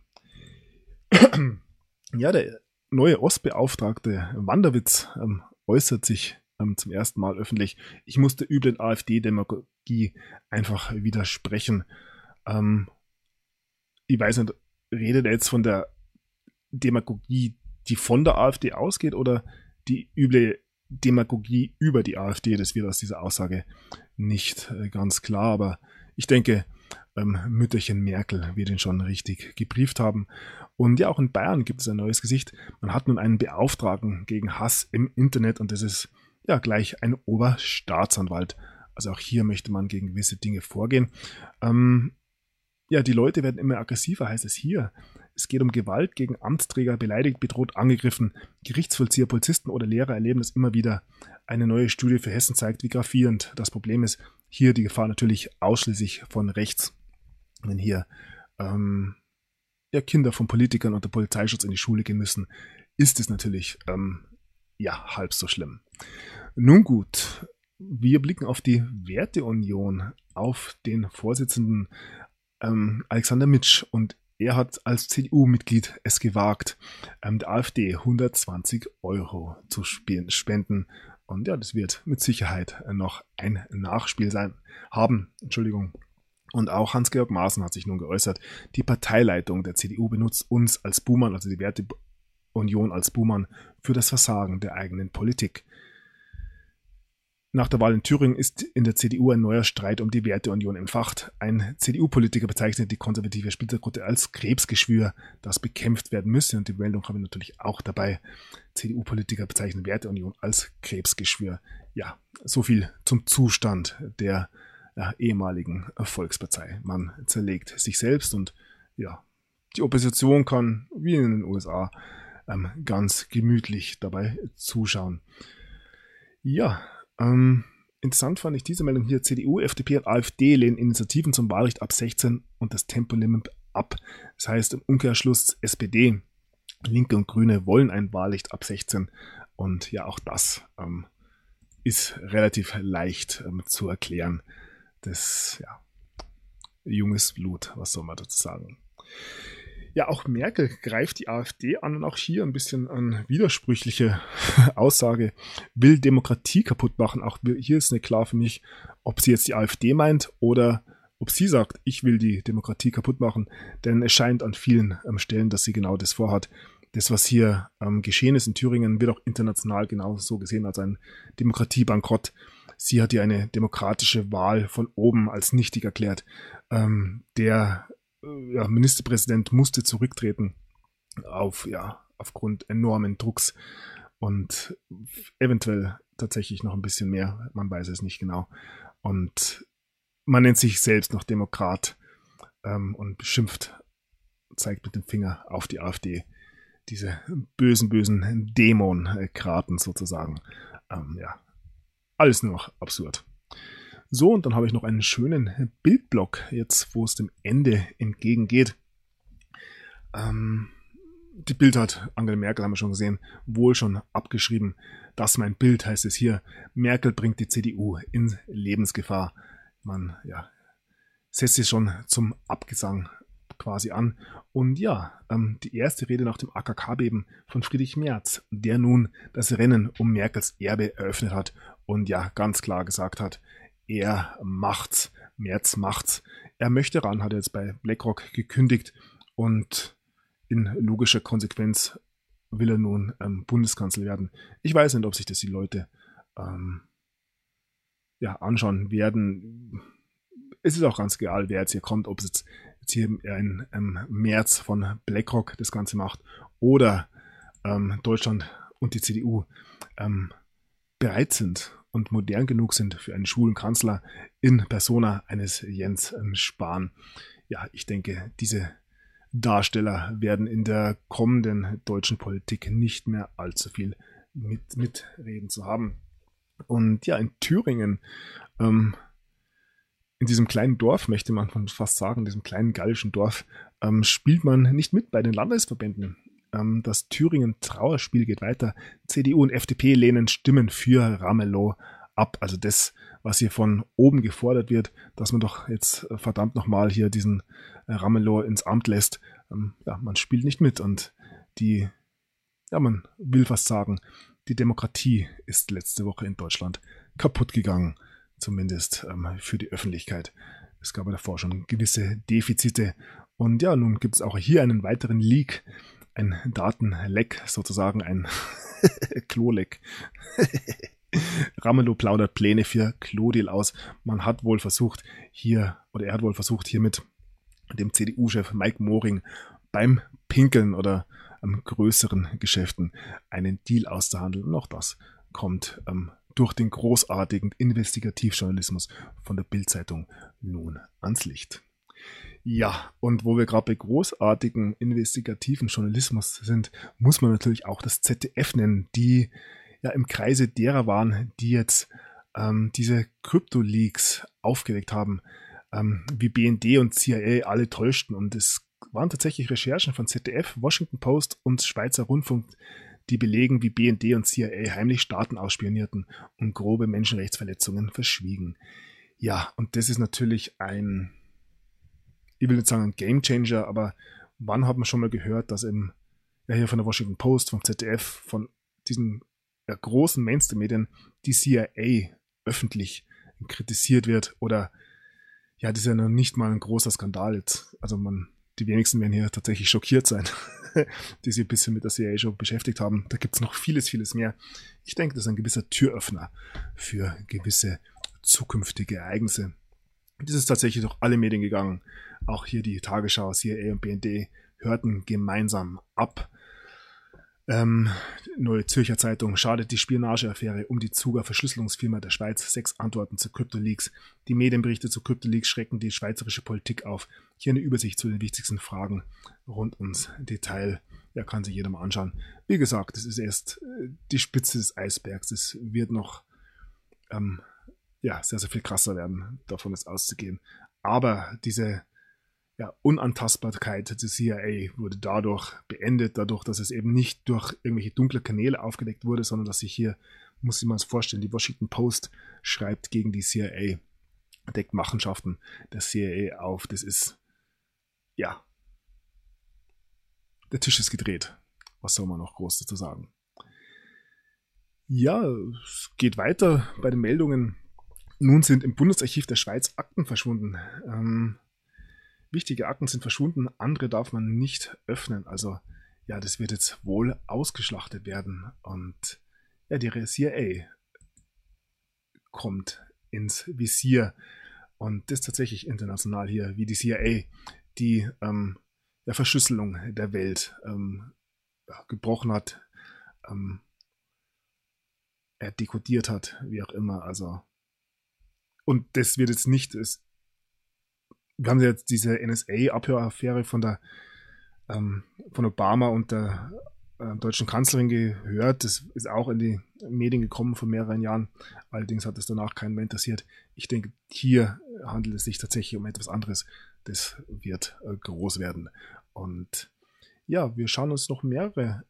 Ja, der neue Ostbeauftragte Wanderwitz äußert sich zum ersten Mal öffentlich. Ich muss der üblen AfD-Demagogie einfach widersprechen. Ich weiß nicht, redet er jetzt von der Demagogie, die von der AfD ausgeht oder die üble Demagogie über die AfD? Das wird aus dieser Aussage nicht ganz klar, aber ich denke, Mütterchen Merkel wir den schon richtig gebrieft haben. Und ja, auch in Bayern gibt es ein neues Gesicht. Man hat nun einen Beauftragten gegen Hass im Internet und das ist ja gleich ein Oberstaatsanwalt. Also auch hier möchte man gegen gewisse Dinge vorgehen. Ja, die Leute werden immer aggressiver, heißt es hier. Es geht um Gewalt gegen Amtsträger, beleidigt, bedroht, angegriffen. Gerichtsvollzieher, Polizisten oder Lehrer erleben das immer wieder. Eine neue Studie für Hessen zeigt, wie gravierend das Problem ist. Hier die Gefahr natürlich ausschließlich von rechts. Wenn hier ja, Kinder von Politikern unter Polizeischutz in die Schule gehen müssen, ist es natürlich ja, halb so schlimm. Nun gut, wir blicken auf die Werteunion, auf den Vorsitzenden Alexander Mitsch, und er hat als CDU-Mitglied es gewagt, der AfD 120 € zu spenden. Und ja, das wird mit Sicherheit noch ein Nachspiel haben. Und auch Hans-Georg Maaßen hat sich nun geäußert. Die Parteileitung der CDU benutzt uns als Buhmann, also die Werteunion als Buhmann, für das Versagen der eigenen Politik. Nach der Wahl in Thüringen ist in der CDU ein neuer Streit um die Werteunion entfacht. Ein CDU-Politiker bezeichnet die konservative Splittergruppe als Krebsgeschwür, das bekämpft werden müsse. Und die Meldung haben wir natürlich auch dabei. CDU-Politiker bezeichnen Werteunion als Krebsgeschwür. Ja, so viel zum Zustand der ehemaligen Volkspartei. Man zerlegt sich selbst und ja, die Opposition kann, wie in den USA, ganz gemütlich dabei zuschauen. Ja, interessant fand ich diese Meldung hier. CDU, FDP und AfD lehnen Initiativen zum Wahlrecht ab 16 und das Tempolimit ab. Das heißt im Umkehrschluss SPD, Linke und Grüne wollen ein Wahlrecht ab 16 und ja, auch das ist relativ leicht zu erklären. Das, ja, junges Blut, was soll man dazu sagen. Ja, auch Merkel greift die AfD an und auch hier ein bisschen eine widersprüchliche Aussage, will Demokratie kaputt machen. Auch hier ist nicht klar für mich, ob sie jetzt die AfD meint oder ob sie sagt, ich will die Demokratie kaputt machen, denn es scheint an vielen Stellen, dass sie genau das vorhat. Das, was hier geschehen ist in Thüringen, wird auch international genauso gesehen als ein Demokratiebankrott. Sie hat hier eine demokratische Wahl von oben als nichtig erklärt. Der Ministerpräsident musste zurücktreten aufgrund enormen Drucks und eventuell tatsächlich noch ein bisschen mehr, man weiß es nicht genau. Und man nennt sich selbst noch Demokrat und beschimpft, zeigt mit dem Finger auf die AfD. Diese bösen Dämonkraten sozusagen. Ja, alles nur noch absurd. So, und dann habe ich noch einen schönen Bildblock, jetzt wo es dem Ende entgegengeht. Die Bild hat Angela Merkel, haben wir schon gesehen, wohl schon abgeschrieben. Das mein Bild, heißt es hier. Merkel bringt die CDU in Lebensgefahr. Man setzt sie schon zum Abgesang quasi an. Und ja, die erste Rede nach dem AKK-Beben von Friedrich Merz, der nun das Rennen um Merkels Erbe eröffnet hat und ja ganz klar gesagt hat, er macht's, Merz macht's. Er möchte ran, hat er jetzt bei BlackRock gekündigt und in logischer Konsequenz will er nun Bundeskanzler werden. Ich weiß nicht, ob sich das die Leute anschauen werden. Es ist auch ganz egal, wer jetzt hier kommt, ob es jetzt hier ein Merz von BlackRock das Ganze macht oder Deutschland und die CDU bereit sind und modern genug sind für einen schwulen Kanzler in Persona eines Jens Spahn. Ja, ich denke, diese Darsteller werden in der kommenden deutschen Politik nicht mehr allzu viel mitreden zu haben. Und ja, in Thüringen, in diesem kleinen Dorf, möchte man fast sagen, in diesem kleinen gallischen Dorf, spielt man nicht mit bei den Landesverbänden. Das Thüringen-Trauerspiel geht weiter. CDU und FDP lehnen Stimmen für Ramelow ab. Also das, was hier von oben gefordert wird, dass man doch jetzt verdammt nochmal hier diesen Ramelow ins Amt lässt. Man spielt nicht mit und man will fast sagen, die Demokratie ist letzte Woche in Deutschland kaputt gegangen. Zumindest für die Öffentlichkeit. Es gab ja davor schon gewisse Defizite. Und ja, nun gibt es auch hier einen weiteren Leak. Ein Datenleck, sozusagen ein Kloleck. Ramelow plaudert Pläne für Clodil aus. Er hat wohl versucht, hier mit dem CDU-Chef Mike Moring beim Pinkeln oder größeren Geschäften einen Deal auszuhandeln. Und auch das kommt durch den großartigen Investigativjournalismus von der Bild-Zeitung nun ans Licht. Ja, und wo wir gerade bei großartigen investigativen Journalismus sind, muss man natürlich auch das ZDF nennen, die ja im Kreise derer waren, die jetzt diese Krypto-Leaks aufgedeckt haben, wie BND und CIA alle täuschten. Und es waren tatsächlich Recherchen von ZDF, Washington Post und Schweizer Rundfunk, die belegen, wie BND und CIA heimlich Staaten ausspionierten und grobe Menschenrechtsverletzungen verschwiegen. Ja, und das ist natürlich ich will nicht sagen ein Gamechanger, aber wann hat man schon mal gehört, dass hier von der Washington Post, vom ZDF, von diesen großen Mainstream-Medien die CIA öffentlich kritisiert wird oder ja, das ist ja noch nicht mal ein großer Skandal jetzt. Also die wenigsten werden hier tatsächlich schockiert sein, die sich ein bisschen mit der CIA schon beschäftigt haben. Da gibt es noch vieles, vieles mehr. Ich denke, das ist ein gewisser Türöffner für gewisse zukünftige Ereignisse. Das ist tatsächlich durch alle Medien gegangen. Auch hier die Tagesschau, CIA und BND hörten gemeinsam ab. Neue Zürcher Zeitung: Schadet die Spionageaffäre um die Zuger Verschlüsselungsfirma der Schweiz? 6 Antworten zu Kryptoleaks. Die Medienberichte zu Kryptoleaks schrecken die schweizerische Politik auf. Hier eine Übersicht zu den wichtigsten Fragen rund ums Detail. Ja, kann sich jeder mal anschauen. Wie gesagt, das ist erst die Spitze des Eisbergs. Es wird noch sehr, sehr viel krasser werden. Davon ist auszugehen. Aber diese Unantastbarkeit der CIA wurde dadurch beendet, dass es eben nicht durch irgendwelche dunkle Kanäle aufgedeckt wurde, sondern dass sich hier, muss ich mal vorstellen, die Washington Post schreibt gegen die CIA, deckt Machenschaften der CIA auf. Das ist, der Tisch ist gedreht. Was soll man noch groß dazu sagen? Ja, es geht weiter bei den Meldungen. Nun sind im Bundesarchiv der Schweiz Akten verschwunden. Wichtige Akten sind verschwunden, andere darf man nicht öffnen. Also ja, das wird jetzt wohl ausgeschlachtet werden. Und ja, die CIA kommt ins Visier. Und das ist tatsächlich international hier, wie die CIA die Verschlüsselung der Welt gebrochen hat, dekodiert hat, wie auch immer. Also, und das wird jetzt nicht... Wir haben jetzt diese NSA-Abhöraffäre von Obama und der deutschen Kanzlerin gehört. Das ist auch in die Medien gekommen vor mehreren Jahren. Allerdings hat es danach keinen mehr interessiert. Ich denke, hier handelt es sich tatsächlich um etwas anderes. Das wird groß werden. Und ja, wir schauen uns noch mehrere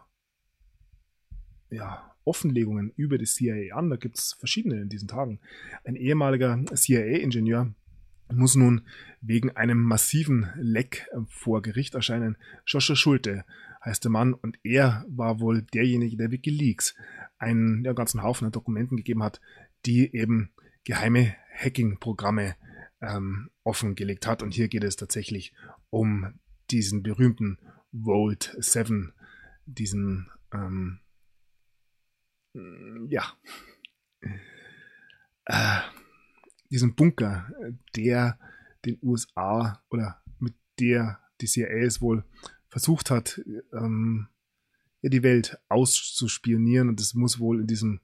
Offenlegungen über die CIA an. Da gibt es verschiedene in diesen Tagen. Ein ehemaliger CIA-Ingenieur muss nun wegen einem massiven Leck vor Gericht erscheinen. Joshua Schulte heißt der Mann, und er war wohl derjenige, der WikiLeaks einen ganzen Haufen an Dokumenten gegeben hat, die eben geheime Hacking-Programme offengelegt hat. Und hier geht es tatsächlich um diesen berühmten Vault 7, diesen diesen Bunker, der den USA oder mit der die CIA es wohl versucht hat, die Welt auszuspionieren, und das muss wohl in diesem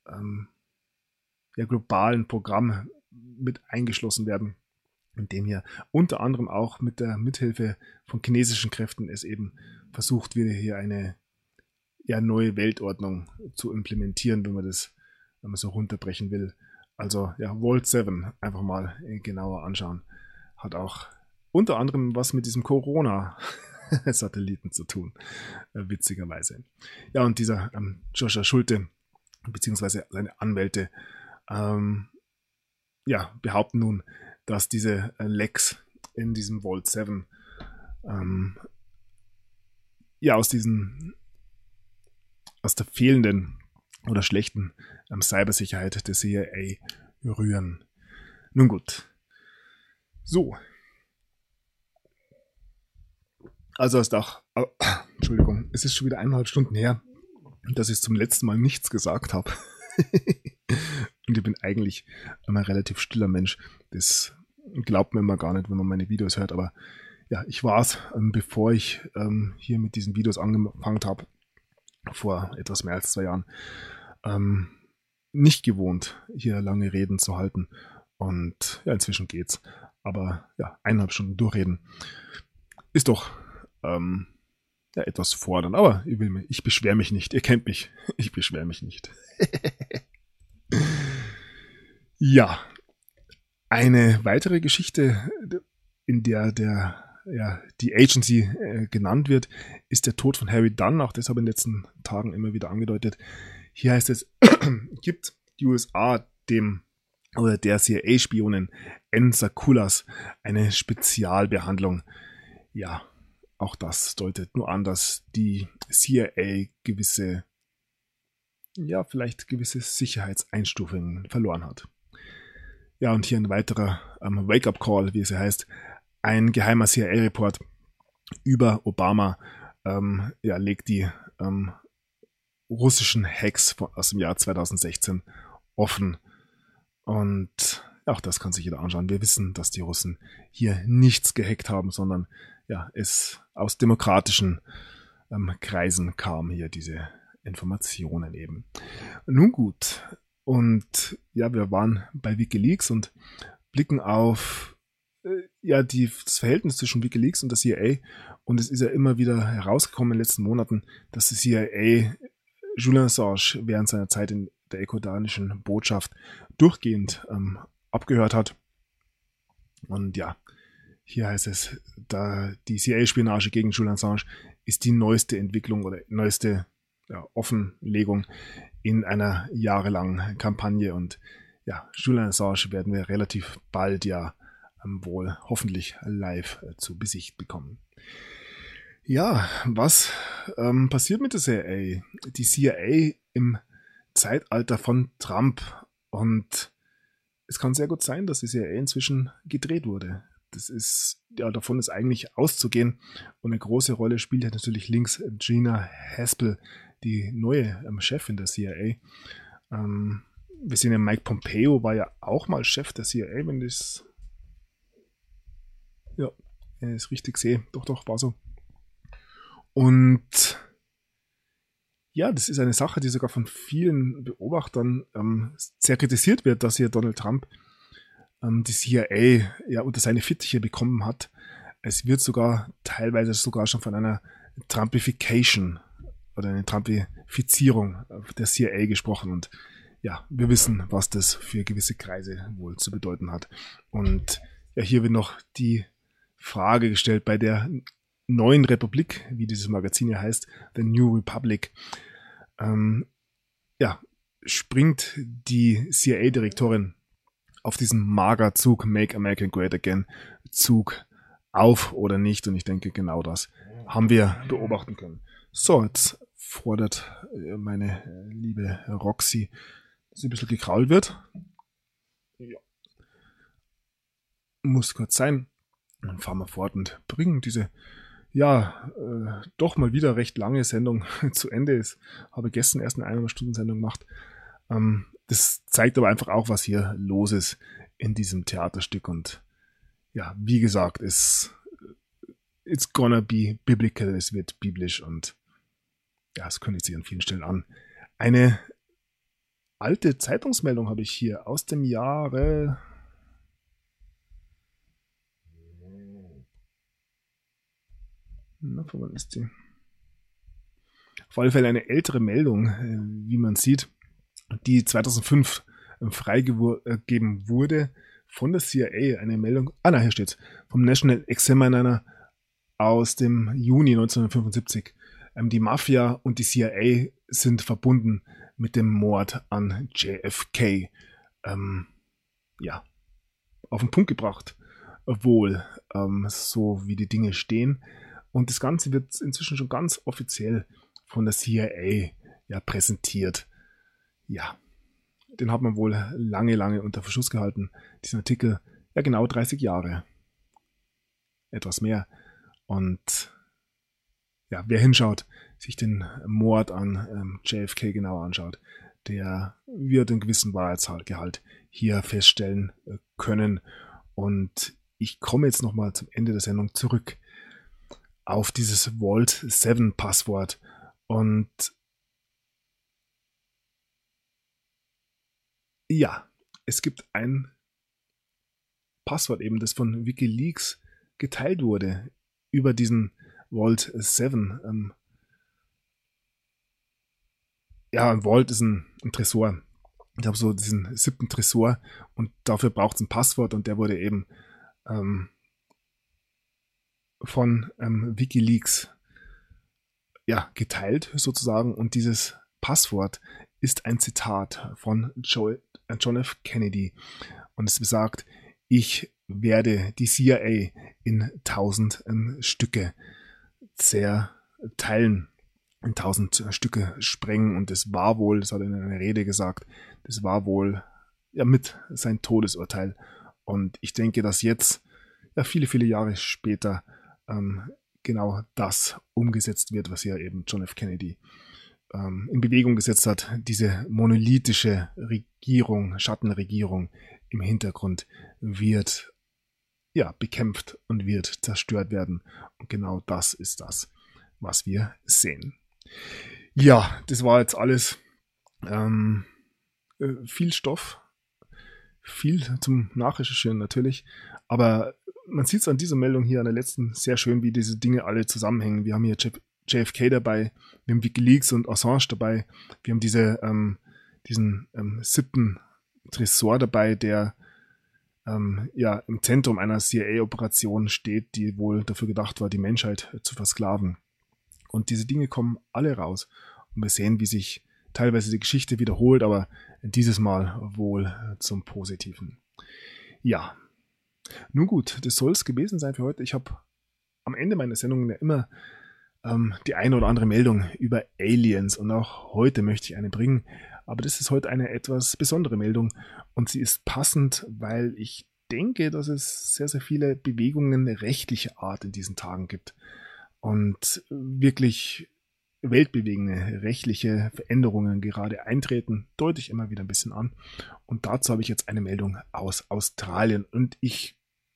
globalen Programm mit eingeschlossen werden, in dem hier unter anderem auch mit der Mithilfe von chinesischen Kräften es eben versucht wird, hier eine neue Weltordnung zu implementieren, wenn man so runterbrechen will. Also Vault 7 einfach mal genauer anschauen. Hat auch unter anderem was mit diesem Corona-Satelliten zu tun, witzigerweise. Ja, und dieser Joshua Schulte beziehungsweise seine Anwälte behaupten nun, dass diese Lecks in diesem Vault 7 aus der fehlenden oder schlechten Cybersicherheit der CIA rühren. Nun gut. So. Also Entschuldigung, es ist schon wieder 1,5 Stunden her, dass ich zum letzten Mal nichts gesagt habe. Und ich bin eigentlich ein relativ stiller Mensch. Das glaubt man immer gar nicht, wenn man meine Videos hört. Aber ja, ich war es, bevor ich hier mit diesen Videos angefangen habe, vor etwas mehr als 2 Jahren, nicht gewohnt, hier lange Reden zu halten. Und ja, inzwischen geht's. Aber ja, 1,5 Stunden durchreden ist doch ja, etwas fordernd. Aber ich beschwere mich nicht. Ihr kennt mich. Ich beschwere mich nicht. Ja, eine weitere Geschichte, in der die Agency genannt wird, ist der Tod von Harry Dunn. Auch das habe ich in den letzten Tagen immer wieder angedeutet. Hier heißt es, gibt die USA der CIA-Spionin N. Sakulas eine Spezialbehandlung. Ja, auch das deutet nur an, dass die CIA vielleicht gewisse Sicherheitseinstufungen verloren hat. Ja, und hier ein weiterer Wake-up-Call, wie es ja heißt. Ein geheimer CIA-Report über Obama legt die russischen Hacks aus dem Jahr 2016 offen. Und auch das kann sich jeder anschauen. Wir wissen, dass die Russen hier nichts gehackt haben, sondern ja, es aus demokratischen Kreisen kam hier diese Informationen eben. Nun gut. Und ja, wir waren bei WikiLeaks und blicken auf das Verhältnis zwischen WikiLeaks und der CIA. Und es ist ja immer wieder herausgekommen in den letzten Monaten, dass die CIA Julian Assange während seiner Zeit in der ecuadorianischen Botschaft durchgehend abgehört hat. Und ja, hier heißt es, da die CIA-Spionage gegen Julian Assange ist die neueste Entwicklung oder neueste Offenlegung in einer jahrelangen Kampagne. Und ja, Julian Assange werden wir relativ bald wohl hoffentlich live zu Besicht bekommen. Ja, was passiert mit der CIA? Die CIA im Zeitalter von Trump. Und es kann sehr gut sein, dass die CIA inzwischen gedreht wurde. Davon ist eigentlich auszugehen. Und eine große Rolle spielt ja natürlich links Gina Haspel, die neue Chefin der CIA. Wir sehen ja, Mike Pompeo war ja auch mal Chef der CIA, wenn ich es richtig sehe. Doch, war so. Und ja, das ist eine Sache, die sogar von vielen Beobachtern sehr kritisiert wird, dass hier Donald Trump die CIA unter seine Fittiche bekommen hat. Es wird teilweise schon von einer Trumpification oder eine Trumpifizierung der CIA gesprochen. Und ja, wir wissen, was das für gewisse Kreise wohl zu bedeuten hat. Und ja, hier wird noch die Frage gestellt bei der neuen Republik, wie dieses Magazin ja heißt, The New Republic, springt die CIA-Direktorin auf diesen Mager-Zug, Make America Great Again Zug auf oder nicht. Und ich denke, genau das haben wir beobachten können. So, jetzt fordert meine liebe Roxy, dass sie ein bisschen gekrault wird. Ja. Muss kurz sein. Dann fahren wir fort und bringen diese doch mal wieder recht lange Sendung zu Ende. Ich habe gestern erst eine 1,5-Stunden-Sendung gemacht. Das zeigt aber einfach auch, was hier los ist in diesem Theaterstück. Und ja, wie gesagt, it's gonna be biblical, es wird biblisch und ja, es kündigt sich an vielen Stellen an. Eine alte Zeitungsmeldung habe ich hier aus dem Jahre... von wann ist die? Auf alle Fälle eine ältere Meldung, wie man sieht, die 2005 freigegeben wurde von der CIA. Eine Meldung, hier steht's, vom National Examiner aus dem Juni 1975. Die Mafia und die CIA sind verbunden mit dem Mord an JFK. Auf den Punkt gebracht, wohl, so wie die Dinge stehen. Und das Ganze wird inzwischen schon ganz offiziell von der CIA präsentiert. Ja, den hat man wohl lange unter Verschluss gehalten. Diesen Artikel, genau 30 Jahre. Etwas mehr. Und ja, wer hinschaut, sich den Mord an JFK genauer anschaut, der wird einen gewissen Wahrheitsgehalt hier feststellen können. Und ich komme jetzt nochmal zum Ende der Sendung zurück auf dieses Vault 7 Passwort. Und ja, es gibt ein Passwort eben, das von WikiLeaks geteilt wurde über diesen Vault 7. Ja, ein Vault ist ein Tresor. Ich habe so diesen 7. Tresor und dafür braucht es ein Passwort und der wurde eben von WikiLeaks geteilt sozusagen, und dieses Passwort ist ein Zitat von John F. Kennedy und es besagt: Ich werde die CIA in 1000 Stücke zerteilen, in 1000 Stücke sprengen, und das war wohl, das hat er in einer Rede gesagt, das war wohl mit sein Todesurteil. Und ich denke, dass jetzt, viele, viele Jahre später, genau das umgesetzt wird, was ja eben John F. Kennedy in Bewegung gesetzt hat. Diese monolithische Regierung, Schattenregierung im Hintergrund wird bekämpft und wird zerstört werden. Und genau das ist das, was wir sehen. Ja, das war jetzt alles viel Stoff, viel zum Nachrecherchieren natürlich, aber man sieht es an dieser Meldung hier, an der letzten, sehr schön, wie diese Dinge alle zusammenhängen. Wir haben hier JFK dabei, wir haben WikiLeaks und Assange dabei, wir haben diesen 7. Tresor dabei, der im Zentrum einer CIA-Operation steht, die wohl dafür gedacht war, die Menschheit zu versklaven. Und diese Dinge kommen alle raus. Und wir sehen, wie sich teilweise die Geschichte wiederholt, aber dieses Mal wohl zum Positiven. Ja, nun gut, das soll es gewesen sein für heute. Ich habe am Ende meiner Sendung ja immer die eine oder andere Meldung über Aliens, und auch heute möchte ich eine bringen. Aber das ist heute eine etwas besondere Meldung und sie ist passend, weil ich denke, dass es sehr, sehr viele Bewegungen rechtlicher Art in diesen Tagen gibt und wirklich weltbewegende rechtliche Veränderungen gerade eintreten, deute ich immer wieder ein bisschen an. Und dazu habe ich jetzt eine Meldung aus Australien und ich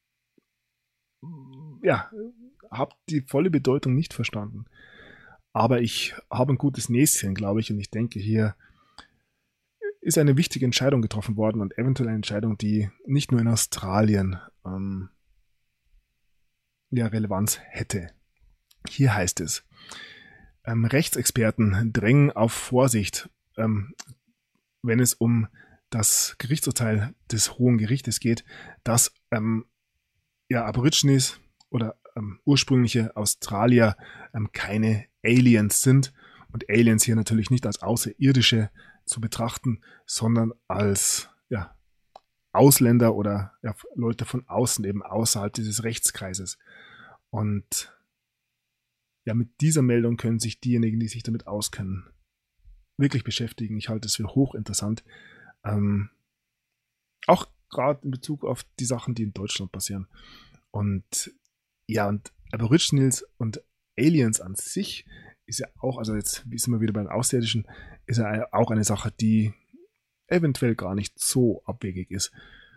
habe die volle Bedeutung nicht verstanden. Aber ich habe ein gutes Näschen, glaube ich, und ich denke, hier ist eine wichtige Entscheidung getroffen worden und eventuell eine Entscheidung, die nicht nur in Australien Relevanz hätte. Hier heißt es: Rechtsexperten drängen auf Vorsicht, wenn es um das Gerichtsurteil des Hohen Gerichtes geht, dass Aborigines oder ursprüngliche Australier keine Aliens sind, und Aliens hier natürlich nicht als Außerirdische zu betrachten, sondern als Ausländer oder Leute von außen, eben außerhalb dieses Rechtskreises. Und mit dieser Meldung können sich diejenigen, die sich damit auskennen, wirklich beschäftigen. Ich halte es für hochinteressant. Auch gerade in Bezug auf die Sachen, die in Deutschland passieren. Und Aborigines und Aliens an sich ist ja auch, also jetzt sind wir wieder bei den Außerirdischen, ist ja auch eine Sache, die eventuell gar nicht so abwegig ist.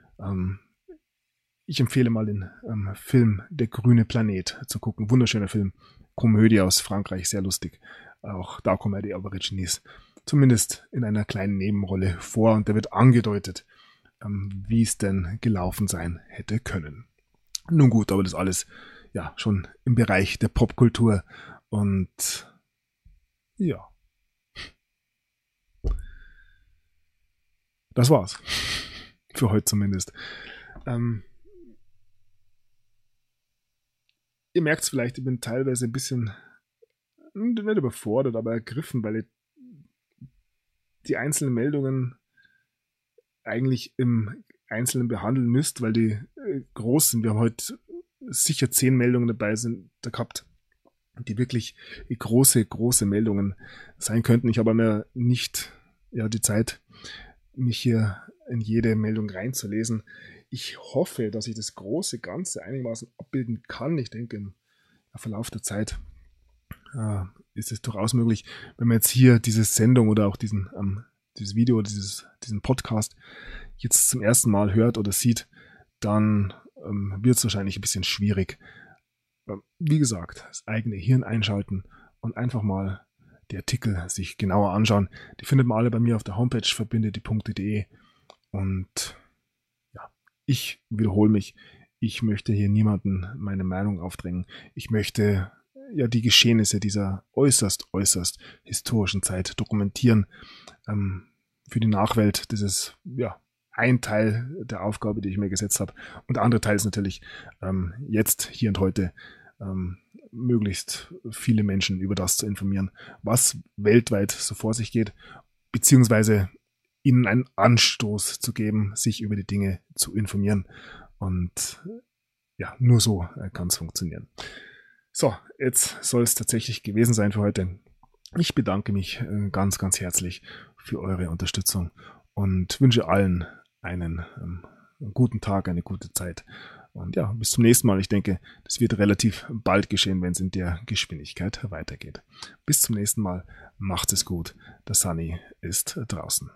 Ich empfehle mal den Film Der grüne Planet zu gucken. Wunderschöner Film. Komödie aus Frankreich, sehr lustig. Auch da kommen ja die Aborigines zumindest in einer kleinen Nebenrolle vor und da wird angedeutet, wie es denn gelaufen sein hätte können. Nun gut, aber das alles schon im Bereich der Popkultur und das war's. Für heute zumindest. Ihr merkt es vielleicht, ich bin teilweise ein bisschen nicht überfordert, aber ergriffen, weil ihr die einzelnen Meldungen eigentlich im Einzelnen behandeln müsst, weil die groß sind. Wir haben heute sicher 10 Meldungen dabei sind da gehabt, die wirklich große, große Meldungen sein könnten. Ich habe mir nicht die Zeit, mich hier in jede Meldung reinzulesen. Ich hoffe, dass ich das große Ganze einigermaßen abbilden kann. Ich denke, im Verlauf der Zeit ist es durchaus möglich, wenn man jetzt hier diese Sendung oder auch diesen dieses Video, diesen Podcast jetzt zum ersten Mal hört oder sieht, dann wird es wahrscheinlich ein bisschen schwierig. Wie gesagt, das eigene Hirn einschalten und einfach mal die Artikel sich genauer anschauen. Die findet man alle bei mir auf der Homepage verbindedie.de. Und ja, ich wiederhole mich, ich möchte hier niemanden meine Meinung aufdrängen. Ich möchte ja die Geschehnisse dieser äußerst historischen Zeit dokumentieren. Für die Nachwelt, das ist ja ein Teil der Aufgabe, die ich mir gesetzt habe. Und der andere Teil ist natürlich jetzt, hier und heute, möglichst viele Menschen über das zu informieren, was weltweit so vor sich geht, beziehungsweise ihnen einen Anstoß zu geben, sich über die Dinge zu informieren. Und ja, nur so kann es funktionieren. So, jetzt soll es tatsächlich gewesen sein für heute. Ich bedanke mich ganz herzlich für eure Unterstützung und wünsche allen einen guten Tag, eine gute Zeit. Und ja, bis zum nächsten Mal. Ich denke, das wird relativ bald geschehen, wenn es in der Geschwindigkeit weitergeht. Bis zum nächsten Mal. Macht es gut. Der Sunny ist draußen.